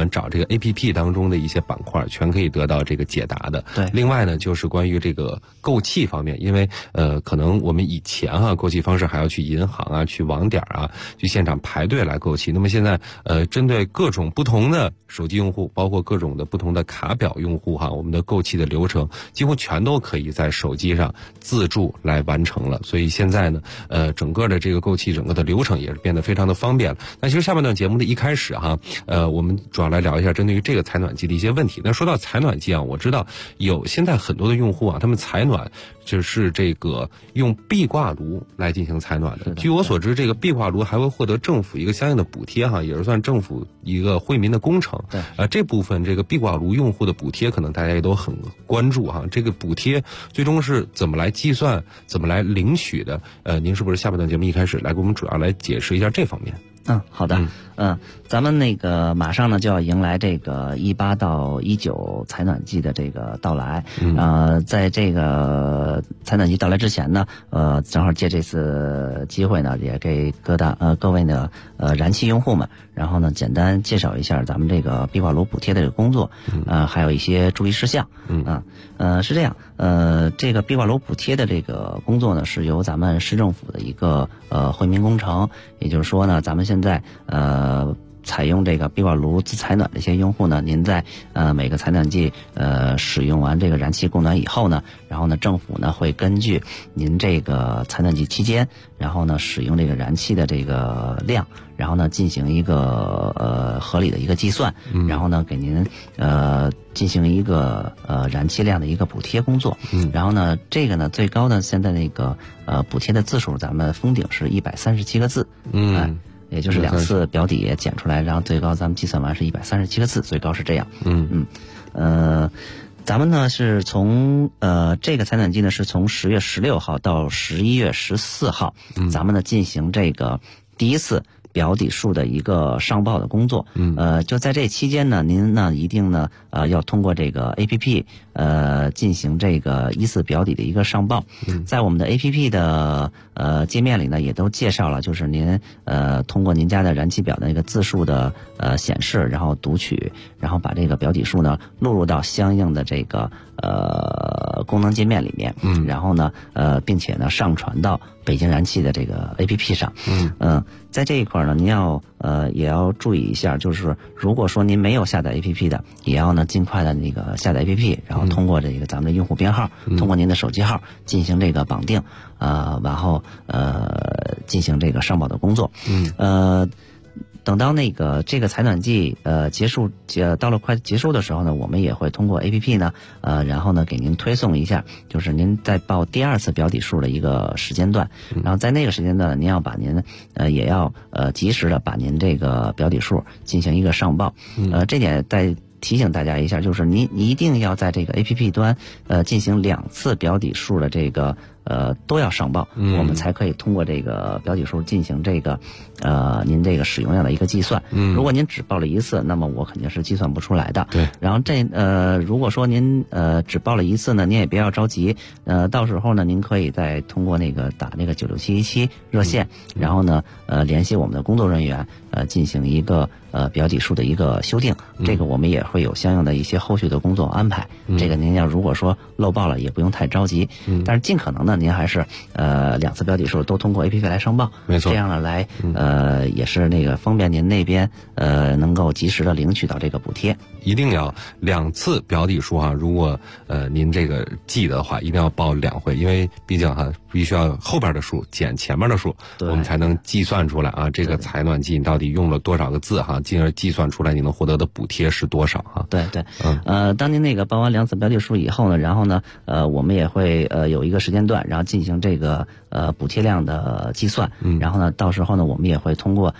Speaker 1: 们找这个 APP 当中的一些板块，全可以得到这个解答的。
Speaker 2: 对，
Speaker 1: 另外呢，就是关于这个购气方面，因为可能我们以前购气方式还要去银行啊、去网点啊、去现场排队来购气。那么现在针对各种不同的手机用户，包括各种的不同的卡表用户我们的购气的流程几乎全都可以在手机上自助来完成了。所以现在呢，整个的这个购气整个的流程也是变得非常的方便了。那其实下半段节目的一开始我们主要来聊一下针对于这个采暖机的一些问题。那说到采暖机我知道有现在很多的用户他们采暖就是这个用壁挂炉来进行采暖的。据我所知，这个壁挂炉还会获得政府一个相应的补贴也是算政府一个惠民的工程。
Speaker 2: 对，
Speaker 1: 这部分这个壁挂炉用户的补贴可能大家也都很关注这个补贴最终是怎么来计算、怎么来领取的？您是不是下半段节目一开始来给我们主要来解释一下这方面？
Speaker 2: 好的。咱们那个马上呢就要迎来这个18到19采暖季的这个到来。在这个采暖季到来之前呢，正好借这次机会呢，也给各位呢燃气用户们，然后呢简单介绍一下咱们这个壁挂炉补贴的这个工作，还有一些注意事项。是这样，这个壁挂炉补贴的这个工作呢，是由咱们市政府的一个惠民工程，也就是说呢，咱们现在采用这个壁挂炉自采暖的一些用户呢，您在每个采暖季使用完这个燃气供暖以后呢，然后呢政府呢会根据您这个采暖季期间，然后呢使用这个燃气的这个量，然后呢进行一个合理的一个计算，然后呢给您进行一个燃气量的一个补贴工作。然后呢这个呢最高的现在那个补贴的字数，咱们封顶是137个字。也就是2次表底减出来，然后最高咱们计算完是137个字，最高是这样。咱们呢是从这个采暖季呢是从10月16号到11月14号，咱们呢进行这个第一次表底数的一个上报的工作。就在这期间呢，您呢一定呢要通过这个 APP 进行这个依次表底的一个上报。在我们的 APP 的界面里呢，也都介绍了，就是您通过您家的燃气表的一个字数的显示，然后读取，然后把这个表底数呢录入到相应的这个功能界面里面。然后呢并且呢上传到北京燃气的这个 APP 上。在这一块呢，您要也要注意一下，就是如果说您没有下载 APP 的，也要呢尽快的那个下载 APP， 然后通过这个咱们的用户编号，通过您的手机号进行这个绑定，然后进行这个上报的工作。等到那个这个采暖季结束，到了快结束的时候呢，我们也会通过 APP 呢然后呢给您推送一下，就是您在报第2次表底数的一个时间段。然后在那个时间段，您要把您也要及时的把您这个表底数进行一个上报。这点再提醒大家一下，就是您一定要在这个 APP 端进行2次表底数的这个都要上报，我们才可以通过这个表底数进行这个您这个使用量的一个计算。如果您只报了1次，那么我肯定是计算不出来的。
Speaker 1: 对。
Speaker 2: 然后如果说您只报了1次呢，您也不要着急，到时候呢您可以再通过那个打那个96717热线，然后呢联系我们的工作人员进行一个表底数的一个修订。这个我们也会有相应的一些后续的工作安排。这个您要如果说漏报了，也不用太着急。但是尽可能呢您还是2次表底数都通过 APP 来上报。
Speaker 1: 没错。
Speaker 2: 这样呢来也是那个方便您那边能够及时的领取到这个补贴。
Speaker 1: 一定要2次表底数如果您这个记得的话，一定要报2回，因为毕竟必须要后边的数减前面的数，我们才能计算出来这个采暖季你到底用了多少个字进而计算出来你能获得的补贴是多少
Speaker 2: 对。当您那个报完2次表底数以后呢，然后呢我们也会有一个时间段，然后进行这个补贴量的计算。然后呢到时候呢我们也会通过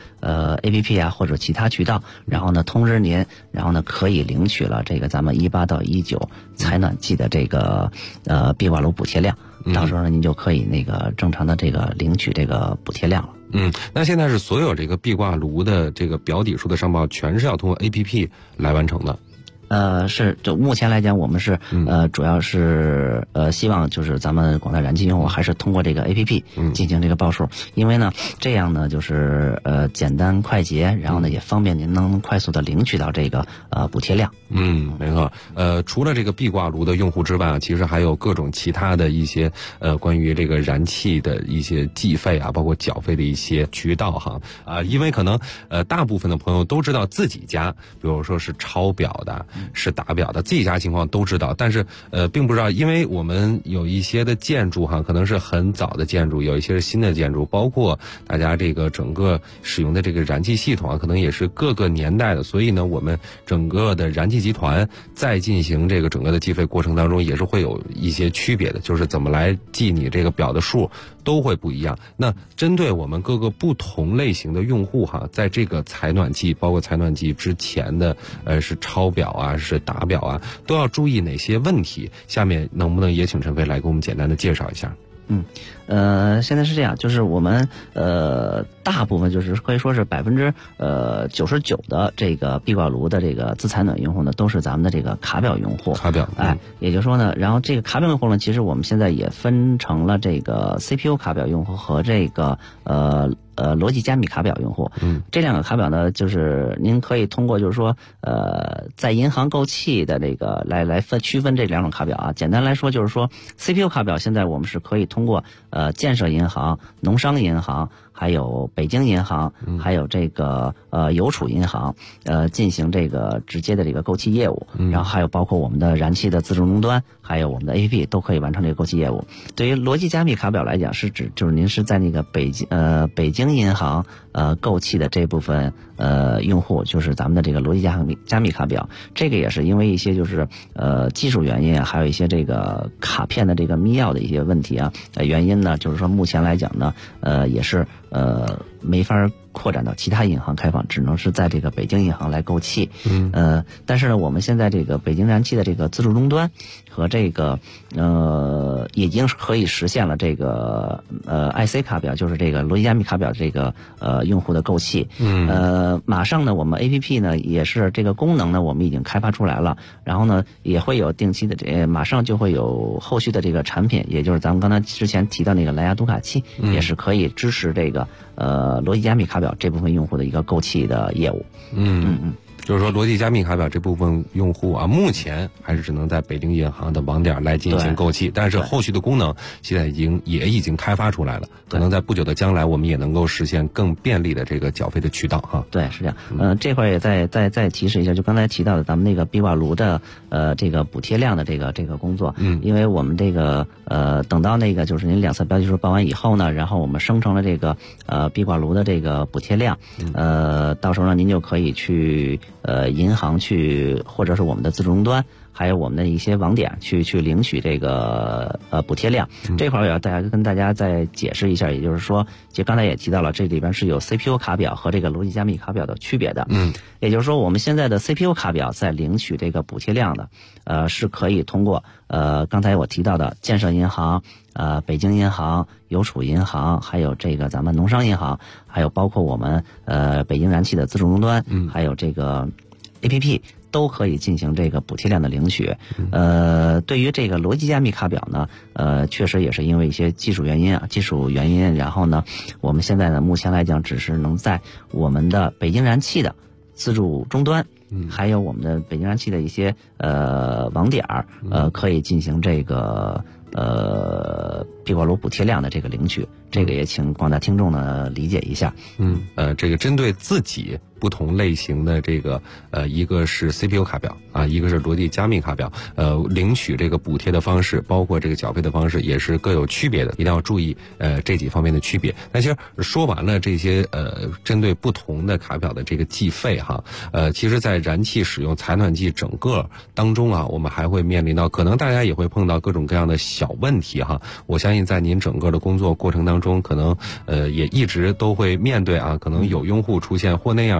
Speaker 2: APP 或者其他渠道，然后呢通知您，然后呢可以领取了这个咱们18到19采暖季的这个壁挂炉补贴量。到时候呢您就可以那个正常的这个领取这个补贴量了。
Speaker 1: 那现在是所有这个壁挂炉的这个表底数的上报全是要通过 APP 来完成的。
Speaker 2: 就目前来讲，我们是主要是希望就是咱们广大燃气用户还是通过这个 APP 进行这个报数，因为呢这样呢就是简单快捷，然后呢也方便您能快速的领取到这个补贴量。
Speaker 1: 没错。除了这个壁挂炉的用户之外啊，其实还有各种其他的一些关于这个燃气的一些计费啊，包括缴费的一些渠道哈。因为可能大部分的朋友都知道自己家，比如说是抄表的，是打表的，自己家情况都知道，但是并不知道，因为我们有一些的建筑哈，可能是很早的建筑，有一些是新的建筑，包括大家这个整个使用的这个燃气系统啊，可能也是各个年代的，所以呢，我们整个的燃气集团在进行这个整个的计费过程当中，也是会有一些区别的，就是怎么来计你这个表的数都会不一样。那针对我们各个不同类型的用户哈，在这个采暖季，包括采暖季之前的是抄表啊，是打表啊，都要注意哪些问题？下面能不能也请陈飞来给我们简单的介绍一下？
Speaker 2: 现在是这样，就是我们大部分就是可以说是99%的这个壁挂炉的这个自采暖用户呢，都是咱们的这个卡表用户。
Speaker 1: 卡表，
Speaker 2: 也就是说呢，然后这个卡表用户呢，其实我们现在也分成了这个 CPU 卡表用户和这个逻辑加密卡表用户。这两个卡表呢，就是您可以通过就是说在银行购气的这个来区分这两种卡表啊。简单来说就是说 CPU 卡表现在我们是可以通过建设银行、农商银行，还有北京银行，还有这个邮储银行进行这个直接的这个购气业务，然后还有包括我们的燃气的自助终端，还有我们的 APP 都可以完成这个购气业务。对于逻辑加密卡表来讲，是指就是您是在那个北京银行购气的这部分用户，就是咱们的这个逻辑加密卡表。这个也是因为一些就是技术原因啊，还有一些这个卡片的这个密钥的一些问题啊原因呢，就是说目前来讲呢也是没法扩展到其他银行开放，只能是在这个北京银行来购气。但是呢，我们现在这个北京燃气的这个自助终端和这个已经可以实现了这个IC 卡表，就是这个逻辑加密卡表这个用户的购气。马上呢，我们 APP 呢也是这个功能呢，我们已经开发出来了，然后呢也会有定期的马上就会有后续的这个产品，也就是咱们刚才之前提到那个蓝牙读卡器，也是可以支持这个逻辑加密卡表这部分用户的一个购气的业务。
Speaker 1: 就是说逻辑加密卡表这部分用户啊，目前还是只能在北京银行的网点来进行购气，但是后续的功能现在也已经开发出来了，可能在不久的将来我们也能够实现更便利的这个缴费的渠道哈。
Speaker 2: 对，是这样。这块也再提示一下，就刚才提到的咱们那个壁挂炉的这个补贴量的这个工作。因为我们这个等到那个就是您两次标记数报完以后呢，然后我们生成了这个壁挂炉的这个补贴量，到时候呢您就可以去银行去，或者是我们的自助终端，还有我们的一些网点去领取这个补贴量。这块儿也要跟大家再解释一下，也就是说，就刚才也提到了，这里边是有 CPU 卡表和这个逻辑加密卡表的区别的。也就是说，我们现在的 CPU 卡表在领取这个补贴量的，是可以通过刚才我提到的建设银行、北京银行、邮储银行，还有这个咱们农商银行，还有包括我们北京燃气的自助终端，还有这个 APP 都可以进行这个补贴量的领取。对于这个逻辑加密卡表呢，确实也是因为一些技术原因，然后呢，我们现在呢，目前来讲只是能在我们的北京燃气的自助终端，还有我们的北京燃气的一些网点可以进行这个壁挂炉补贴量的这个领取。这个也请广大听众呢理解一下。
Speaker 1: 这个针对自己不同类型的这个一个是 CPU 卡表啊，一个是逻辑加密卡表，领取这个补贴的方式，包括这个缴费的方式也是各有区别的，一定要注意这几方面的区别。那其实说完了这些针对不同的卡表的这个计费哈，其实在燃气使用采暖季整个当中啊，我们还会面临到可能大家也会碰到各种各样的小问题哈。我相信在您整个的工作过程当中，可能也一直都会面对啊，可能有用户出现或那样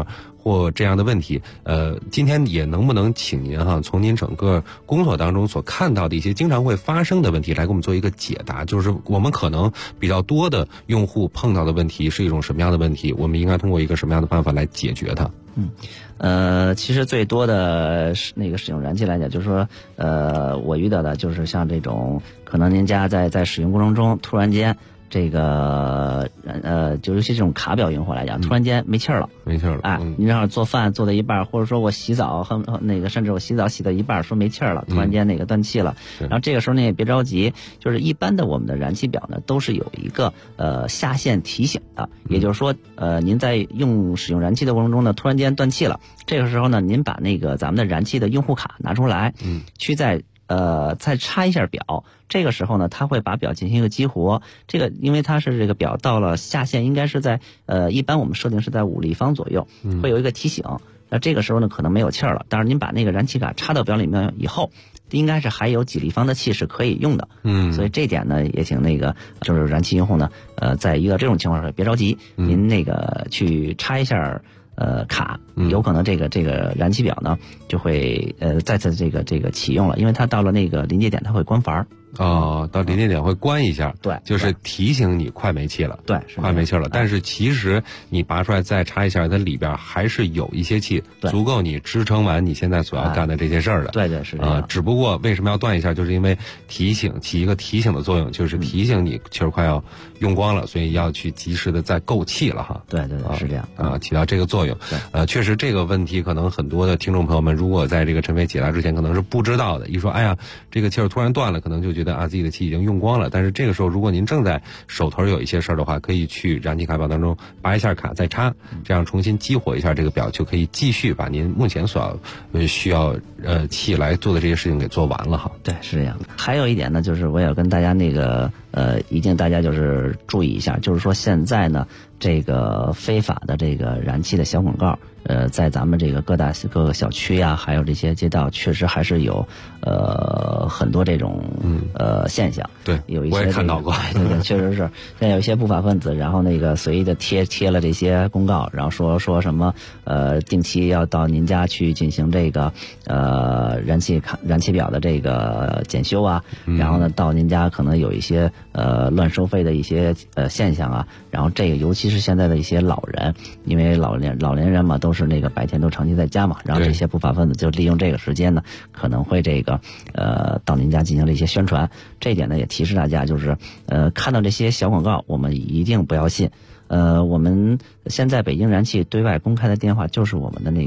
Speaker 1: 或这样的问题，今天也能不能请您从您整个工作当中所看到的一些经常会发生的问题来给我们做一个解答，就是我们可能比较多的用户碰到的问题是一种什么样的问题，我们应该通过一个什么样的办法来解决它？
Speaker 2: 其实最多的那个使用燃气来讲，就是说，我遇到的就是像这种，可能您家在使用过程中突然间这个就尤其这种卡表用户来讲，突然间没气儿了，你正好做饭做到一半，或者说我洗澡甚至我洗澡洗到一半说没气儿了，突然间断气了，然后这个时候呢也别着急，就是一般的我们的燃气表呢都是有一个下线提醒的，也就是说您在使用燃气的过程中呢突然间断气了，这个时候呢您把那个咱们的燃气的用户卡拿出来，去再插一下表，这个时候呢，它会把表进行一个激活。这个因为它是这个表到了下线，应该是在一般我们设定是在5立方左右，会有一个提醒。那这个时候呢，可能没有气儿了，但是您把那个燃气卡插到表里面以后，应该是还有几立方的气是可以用的。所以这点呢，也请就是燃气用户呢，在遇到这种情况下别着急，您去插一下。卡有可能这个燃气表呢就会再次这个启用了，因为它到了那个临界点它会关阀。
Speaker 1: 到临界点会关一下，
Speaker 2: 对，
Speaker 1: 就是提醒你快没气了，
Speaker 2: 对，
Speaker 1: 快没气了。但是其实你拔出来再插一下，它里边还是有一些气，足够你支撑完你现在所要干的这些事儿的。
Speaker 2: 对，是这样。
Speaker 1: 只不过为什么要断一下，就是因为起一个提醒的作用，就是提醒你气儿快要用光了，所以要去及时的再购气了哈。
Speaker 2: 对，是这样
Speaker 1: 起到这个作用。确实这个问题可能很多的听众朋友们，如果在这个陈飞解答之前，可能是不知道的。一说哎呀，这个气儿突然断了，可能就觉得自己的气已经用光了。但是这个时候，如果您正在手头有一些事儿的话，可以去燃气卡表当中拔一下卡再插，这样重新激活一下这个表，就可以继续把您目前所需要气来做的这些事情给做完了哈。
Speaker 2: 对，是这样的。还有一点呢，就是我也跟大家一定大家就是注意一下，就是说现在呢，这个非法的这个燃气的小广告，在咱们这个各个小区呀，还有这些街道，确实还是有很多这种现象。
Speaker 1: 对，
Speaker 2: 有一些
Speaker 1: 我也看到过，
Speaker 2: 对，确实是。现在有一些不法分子，然后随意的贴了这些公告，然后说什么定期要到您家去进行这个燃气表的这个检修啊，然后呢到您家可能有一些乱收费的一些现象啊，然后这个尤其是现在的一些老人，因为老年人嘛都是白天都长期在家嘛，然后这些不法分子就利用这个时间呢，可能会到您家进行了一些宣传。这一点呢也提示大家，就是看到这些小广告我们一定不要信。我们现在北京燃气对外公开的电话就是我们的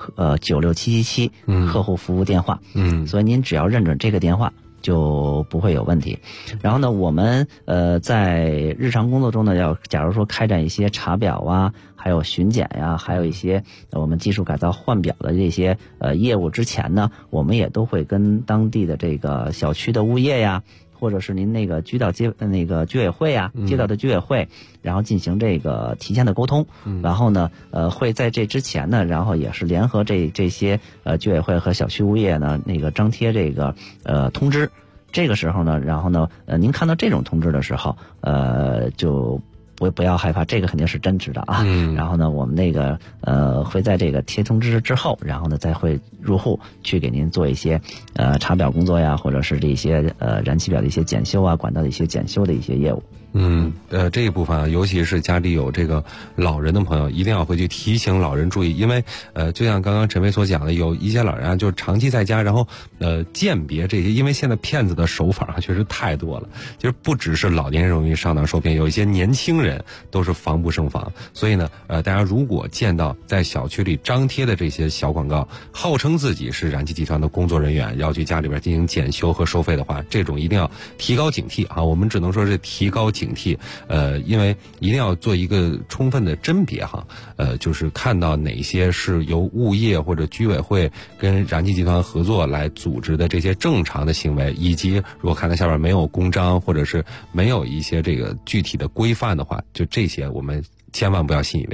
Speaker 2: 96777客户服务电话，所以您只要认准这个电话就不会有问题。然后呢，我们在日常工作中呢，假如说开展一些查表啊，还有巡检呀，还有一些我们技术改造换表的这些业务之前呢，我们也都会跟当地的这个小区的物业呀，或者是您居委会啊，街道的居委会，然后进行这个提前的沟通，然后呢，会在这之前呢，然后也是联合这些居委会和小区物业呢，张贴这个通知。这个时候呢，然后呢，您看到这种通知的时候，就不要害怕，这个肯定是真实的啊。然后呢，我们会在这个贴通知之后，然后呢再会入户去给您做一些查表工作呀，或者是这些燃气表的一些检修啊，管道的一些检修的一些业务。
Speaker 1: 这一部分啊，尤其是家里有这个老人的朋友，一定要回去提醒老人注意，因为就像刚刚陈飞所讲的，有一些老人啊，就长期在家，然后鉴别这些，因为现在骗子的手法啊确实太多了，就是不只是老年人容易上当受骗，有一些年轻人都是防不胜防。所以呢，大家如果见到在小区里张贴的这些小广告，号称自己是燃气集团的工作人员，要去家里边进行检修和收费的话，这种一定要提高警惕啊！我们只能说是提高警惕，因为一定要做一个充分的甄别哈，就是看到哪些是由物业或者居委会跟燃气集团合作来组织的这些正常的行为，以及如果看到下边没有公章或者是没有一些这个具体的规范的话，就这些我们千万不要信以为真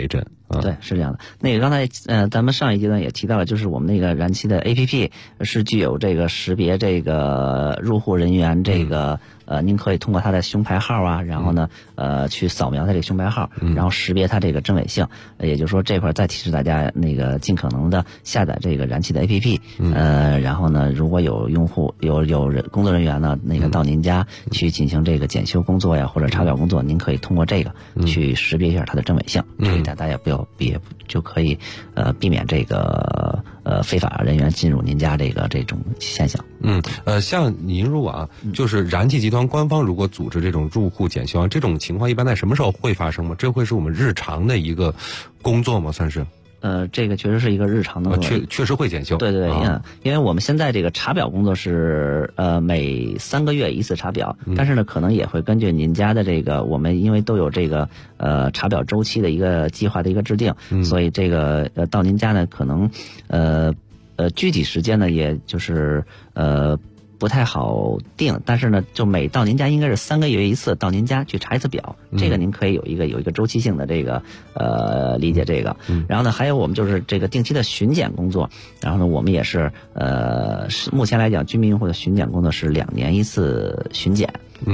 Speaker 2: 对，是这样的。那个刚才咱们上一阶段也提到了，就是我们那个燃气的 APP 是具有这个识别这个入户人员这个您可以通过他的胸牌号啊，然后呢去扫描他这个胸牌号，然后识别他这个真伪性。也就是说这块再提示大家那个尽可能的下载这个燃气的 APP，然后呢如果有用户有工作人员呢那个到您家去进行这个检修工作呀或者查表工作，您可以通过这个去识别一下它的真伪性，所以大家也就可以避免这个非法人员进入您家这种现象。
Speaker 1: 像您如果就是燃气集团官方如果组织这种入户检修这种情况一般在什么时候会发生吗？这会是我们日常的一个工作吗？算是？
Speaker 2: 这个确实是一个日常的
Speaker 1: 确实会检修。
Speaker 2: 对，因为我们现在这个查表工作是每3个月一次查表，但是呢可能也会根据您家的这个，我们因为都有这个查表周期的一个计划的一个制定，所以这个到您家呢可能具体时间呢也就是不太好定，但是呢就每到您家应该是3个月一次到您家去查一次表，这个您可以有一个周期性的这个理解这个。然后呢还有我们就是这个定期的巡检工作，然后呢我们也是目前来讲居民用户的巡检工作是2年一次巡检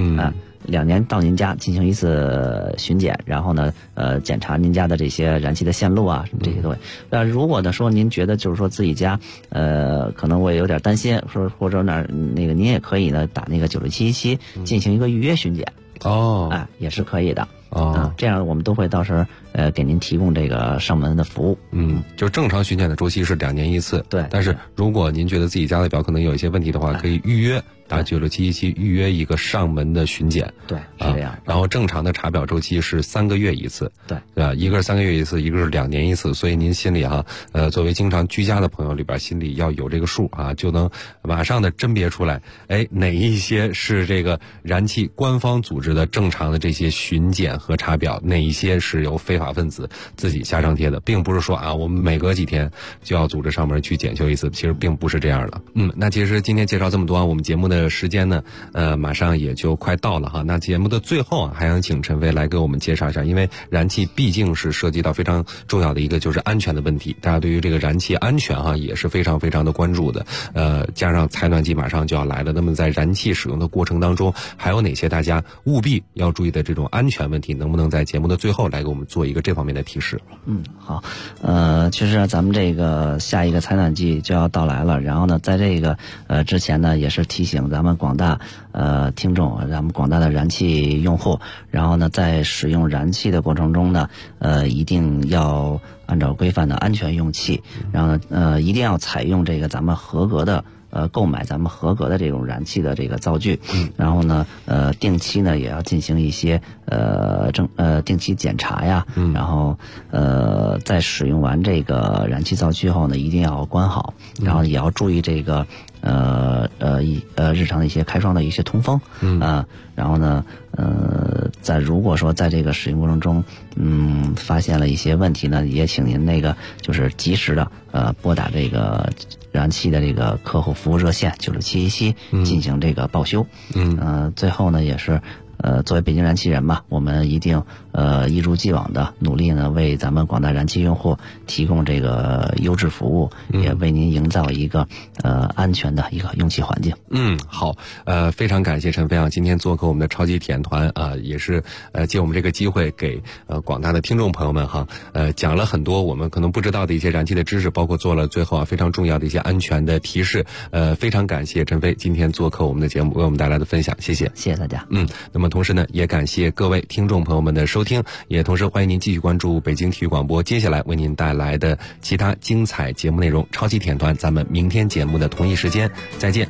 Speaker 2: ，2年到您家进行一次巡检，然后呢检查您家的这些燃气的线路啊这些东西。如果呢说您觉得就是说自己家可能我也有点担心，说或者那个您也可以呢打那个96717进行一个预约巡检也是可以的。这样我们都会到时候给您提供这个上门的服务。
Speaker 1: 就是正常巡检的周期是2年一次。
Speaker 2: 对，
Speaker 1: 但是如果您觉得自己家的表可能有一些问题的话，可以预约打96717预约一个上门的巡检。
Speaker 2: 对，是这样。
Speaker 1: 然后正常的查表周期是3个月一次。
Speaker 2: 对，
Speaker 1: 一个是3个月一次，一个是2年一次。所以您心里作为经常居家的朋友里边，心里要有这个数就能马上的甄别出来，哪一些是这个燃气官方组织的正常的这些巡检和查表，哪一些是由非法分子自己瞎张贴的，并不是说我们每隔几天就要组织上门去检修一次，其实并不是这样的。那其实今天介绍这么多我们节目的时间呢马上也就快到了那节目的最后还想请陈飞来给我们介绍一下，因为燃气毕竟是涉及到非常重要的一个就是安全的问题，大家对于这个燃气安全也是非常非常的关注的。加上采暖季马上就要来了，那么在燃气使用的过程当中还有哪些大家务必要注意的这种安全问题，能不能在节目的最后来给我们做一个这方面的提示？
Speaker 2: 好，其实咱们这个下一个采暖季就要到来了，然后呢在这个之前呢也是提醒咱们广大听众，咱们广大的燃气用户，然后呢在使用燃气的过程中呢一定要按照规范的安全用气，然后呢一定要采用这个咱们合格的购买咱们合格的这种燃气的这个灶具，然后呢定期呢也要进行一些定期检查呀，然后在使用完这个燃气灶具后呢一定要关好，然后也要注意这个日常的一些开窗的一些通风，然后呢如果说在这个使用过程中发现了一些问题呢，也请您那个就是及时的拨打这个燃气的这个客户服务热线96717进行这个报修。最后呢也是作为北京燃气人嘛，我们一定一如既往的努力呢，为咱们广大燃气用户提供这个优质服务，也为您营造一个安全的一个用气环境。
Speaker 1: 好，非常感谢陈飞今天做客我们的超级体验团也是借我们这个机会给广大的听众朋友们讲了很多我们可能不知道的一些燃气的知识，包括做了最后非常重要的一些安全的提示。非常感谢陈飞今天做客我们的节目为我们带来的分享，谢谢
Speaker 2: 大家。
Speaker 1: 那么同时呢也感谢各位听众朋友们的收听，也同时欢迎您继续关注北京体育广播接下来为您带来的其他精彩节目内容。超级体验团咱们明天节目的同一时间再见。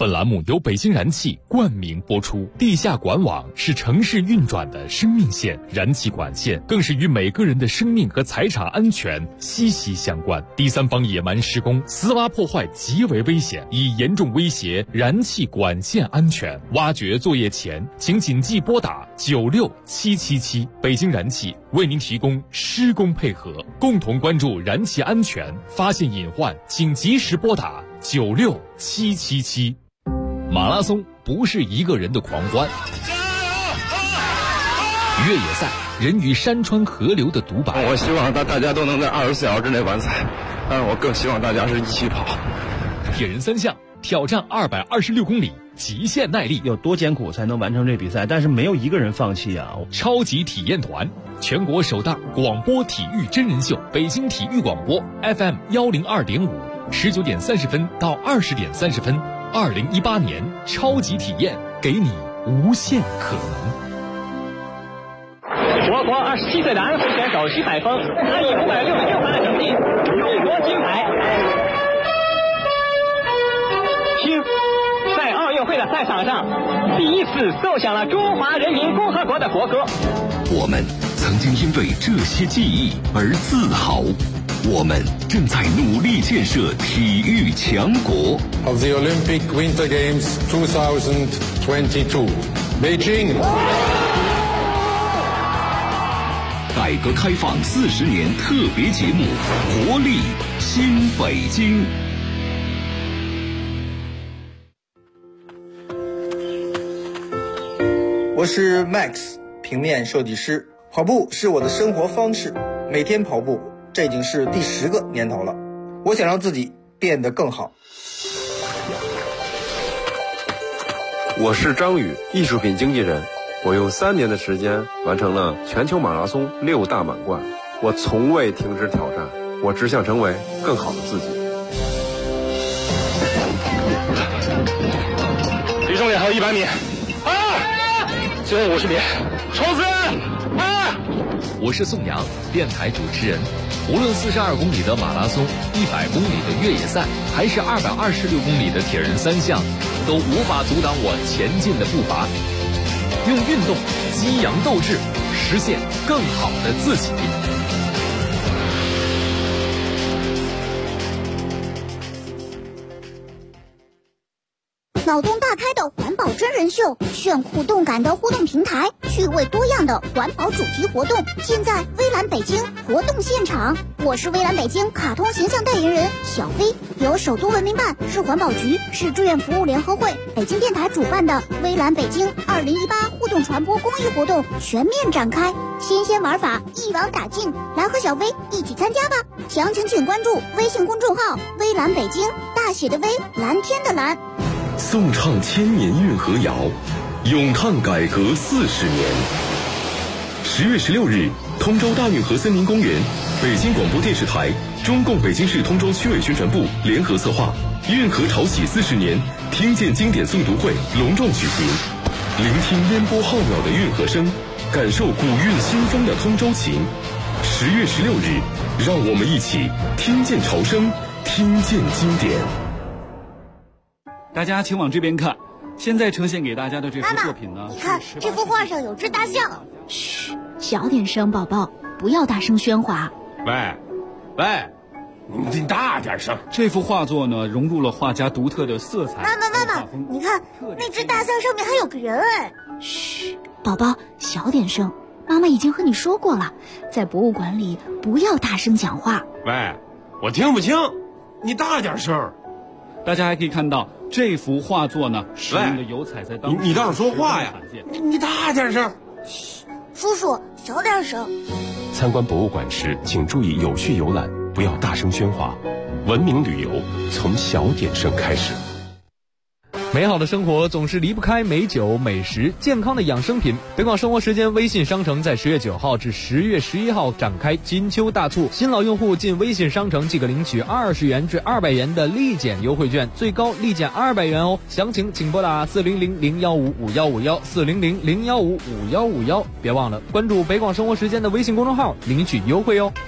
Speaker 3: 本栏目由北京燃气冠名播出。地下管网是城市运转的生命线，燃气管线更是与每个人的生命和财产安全息息相关。第三方野蛮施工、私挖破坏极为危险，已严重威胁燃气管线安全。挖掘作业前，请谨记拨打96777。北京燃气为您提供施工配合，共同关注燃气安全，发现隐患请及时拨打96777。马拉松不是一个人的狂欢，越野赛人与山川河流的独白。
Speaker 4: 我希望大家都能在24小时之内完赛，但是我更希望大家是一起跑。
Speaker 3: 铁人三项挑战226公里，极限耐力，
Speaker 5: 有多艰苦才能完成这比赛？但是没有一个人放弃啊！
Speaker 3: 超级体验团，全国首档广播体育真人秀，北京体育广播 FM 102.5，19点30分到20点30分。2018年超级体验，给你无限可能。
Speaker 6: 我国27岁的安徽选手徐海峰，他以566分的成绩勇夺金牌。听，在奥运会的赛场上，第一次奏响了中华人民共和国的国歌。
Speaker 7: 我们曾经因为这些记忆而自豪。我们正在努力建设体育强国。
Speaker 8: Of the Olympic Winter Games 2022, Beijing.
Speaker 7: 改革开放40年特别节目，活力新北京。
Speaker 22: 我是 Max， 平面设计师。跑步是我的生活方式，每天跑步。这已经是第10个年头了，我想让自己变得更好。
Speaker 4: 我是张宇，艺术品经纪人。我用3年的时间完成了全球马拉松6大满贯。我从未停止挑战，我只想成为更好的自己。
Speaker 23: 离终点还有100米，最后50米，冲刺！
Speaker 3: 我是宋阳，电台主持人。无论42公里的马拉松、100公里的越野赛，还是226公里的铁人三项，都无法阻挡我前进的步伐。用运动激扬斗志，实现更好的自己。
Speaker 24: 脑洞大开的环保真人秀，炫酷动感的互动平台，趣味多样的环保主题活动，尽在微蓝北京活动现场。我是微蓝北京卡通形象代言人小飞，由首都文明办、市环保局、市志愿服务联合会、北京电台主办的微蓝北京2018互动传播公益活动全面展开，新鲜玩法一网打尽，来和小飞一起参加吧！详情请关注微信公众号微蓝北京，大写的微，蓝天的蓝。
Speaker 17: 颂唱千年运河谣，咏叹改革40年。10月16日，通州大运河森林公园，北京广播电视台、中共北京市通州区委宣传部联合策划，运河潮起40年听见经典诵读会隆重举行，聆听烟波浩渺的运河声，感受古韵新风的通州情。10月16日，让我们一起听见潮声，听见经典。
Speaker 25: 大家请往这边看，现在呈现给大家的这幅作品呢，
Speaker 24: 你看这幅画上有只大象。
Speaker 11: 嘘，小点声，宝宝，不要大声喧哗。
Speaker 25: 喂，你大点声。这幅画作呢，融入了画家独特的色彩。
Speaker 24: 妈妈，你看那只大象上面还有个人哎。
Speaker 11: 嘘，宝宝，小点声。妈妈已经和你说过了，在博物馆里不要大声讲话。
Speaker 23: 喂，我听不清，你大点声。
Speaker 25: 大家还可以看到这幅画作呢，使用的油彩在当中。
Speaker 23: 你倒是说话呀！你大点声。
Speaker 24: 嘘，叔叔小点声。
Speaker 16: 参观博物馆时，请注意有序游览，不要大声喧哗。文明旅游从小点声开始。
Speaker 26: 美好的生活总是离不开美酒、美食、健康的养生品。北广生活时间微信商城在10月9号至10月11号展开金秋大促，新老用户进微信商城即可领取20元至200元的立减优惠券，最高立减200元哦。详情请拨打400-015-5151 400-015-5151，别忘了关注北广生活时间的微信公众号领取优惠哦。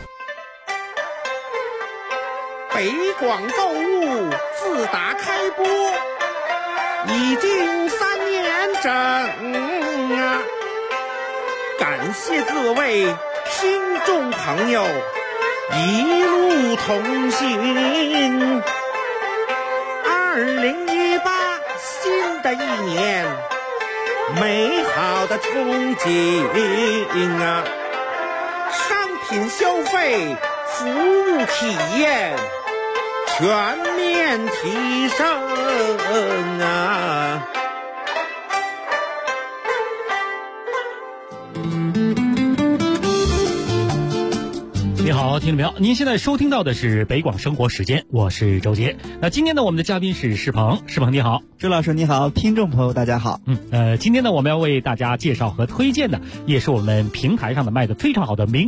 Speaker 27: 北广购物自打开播，
Speaker 9: 已经3年整啊！感谢各位听众朋友一路同行。2018新的一年，美好的憧憬啊！商品消费、服务体验全面提升啊！
Speaker 10: 你好，听众朋友，您现在收听到的是北广生活时间，我是周杰。那今天呢，我们的嘉宾是施鹏，施鹏你好，
Speaker 12: 周老师你好，听众朋友大家好。
Speaker 10: 今天呢，我们要为大家介绍和推荐的，也是我们平台上的卖的非常好的名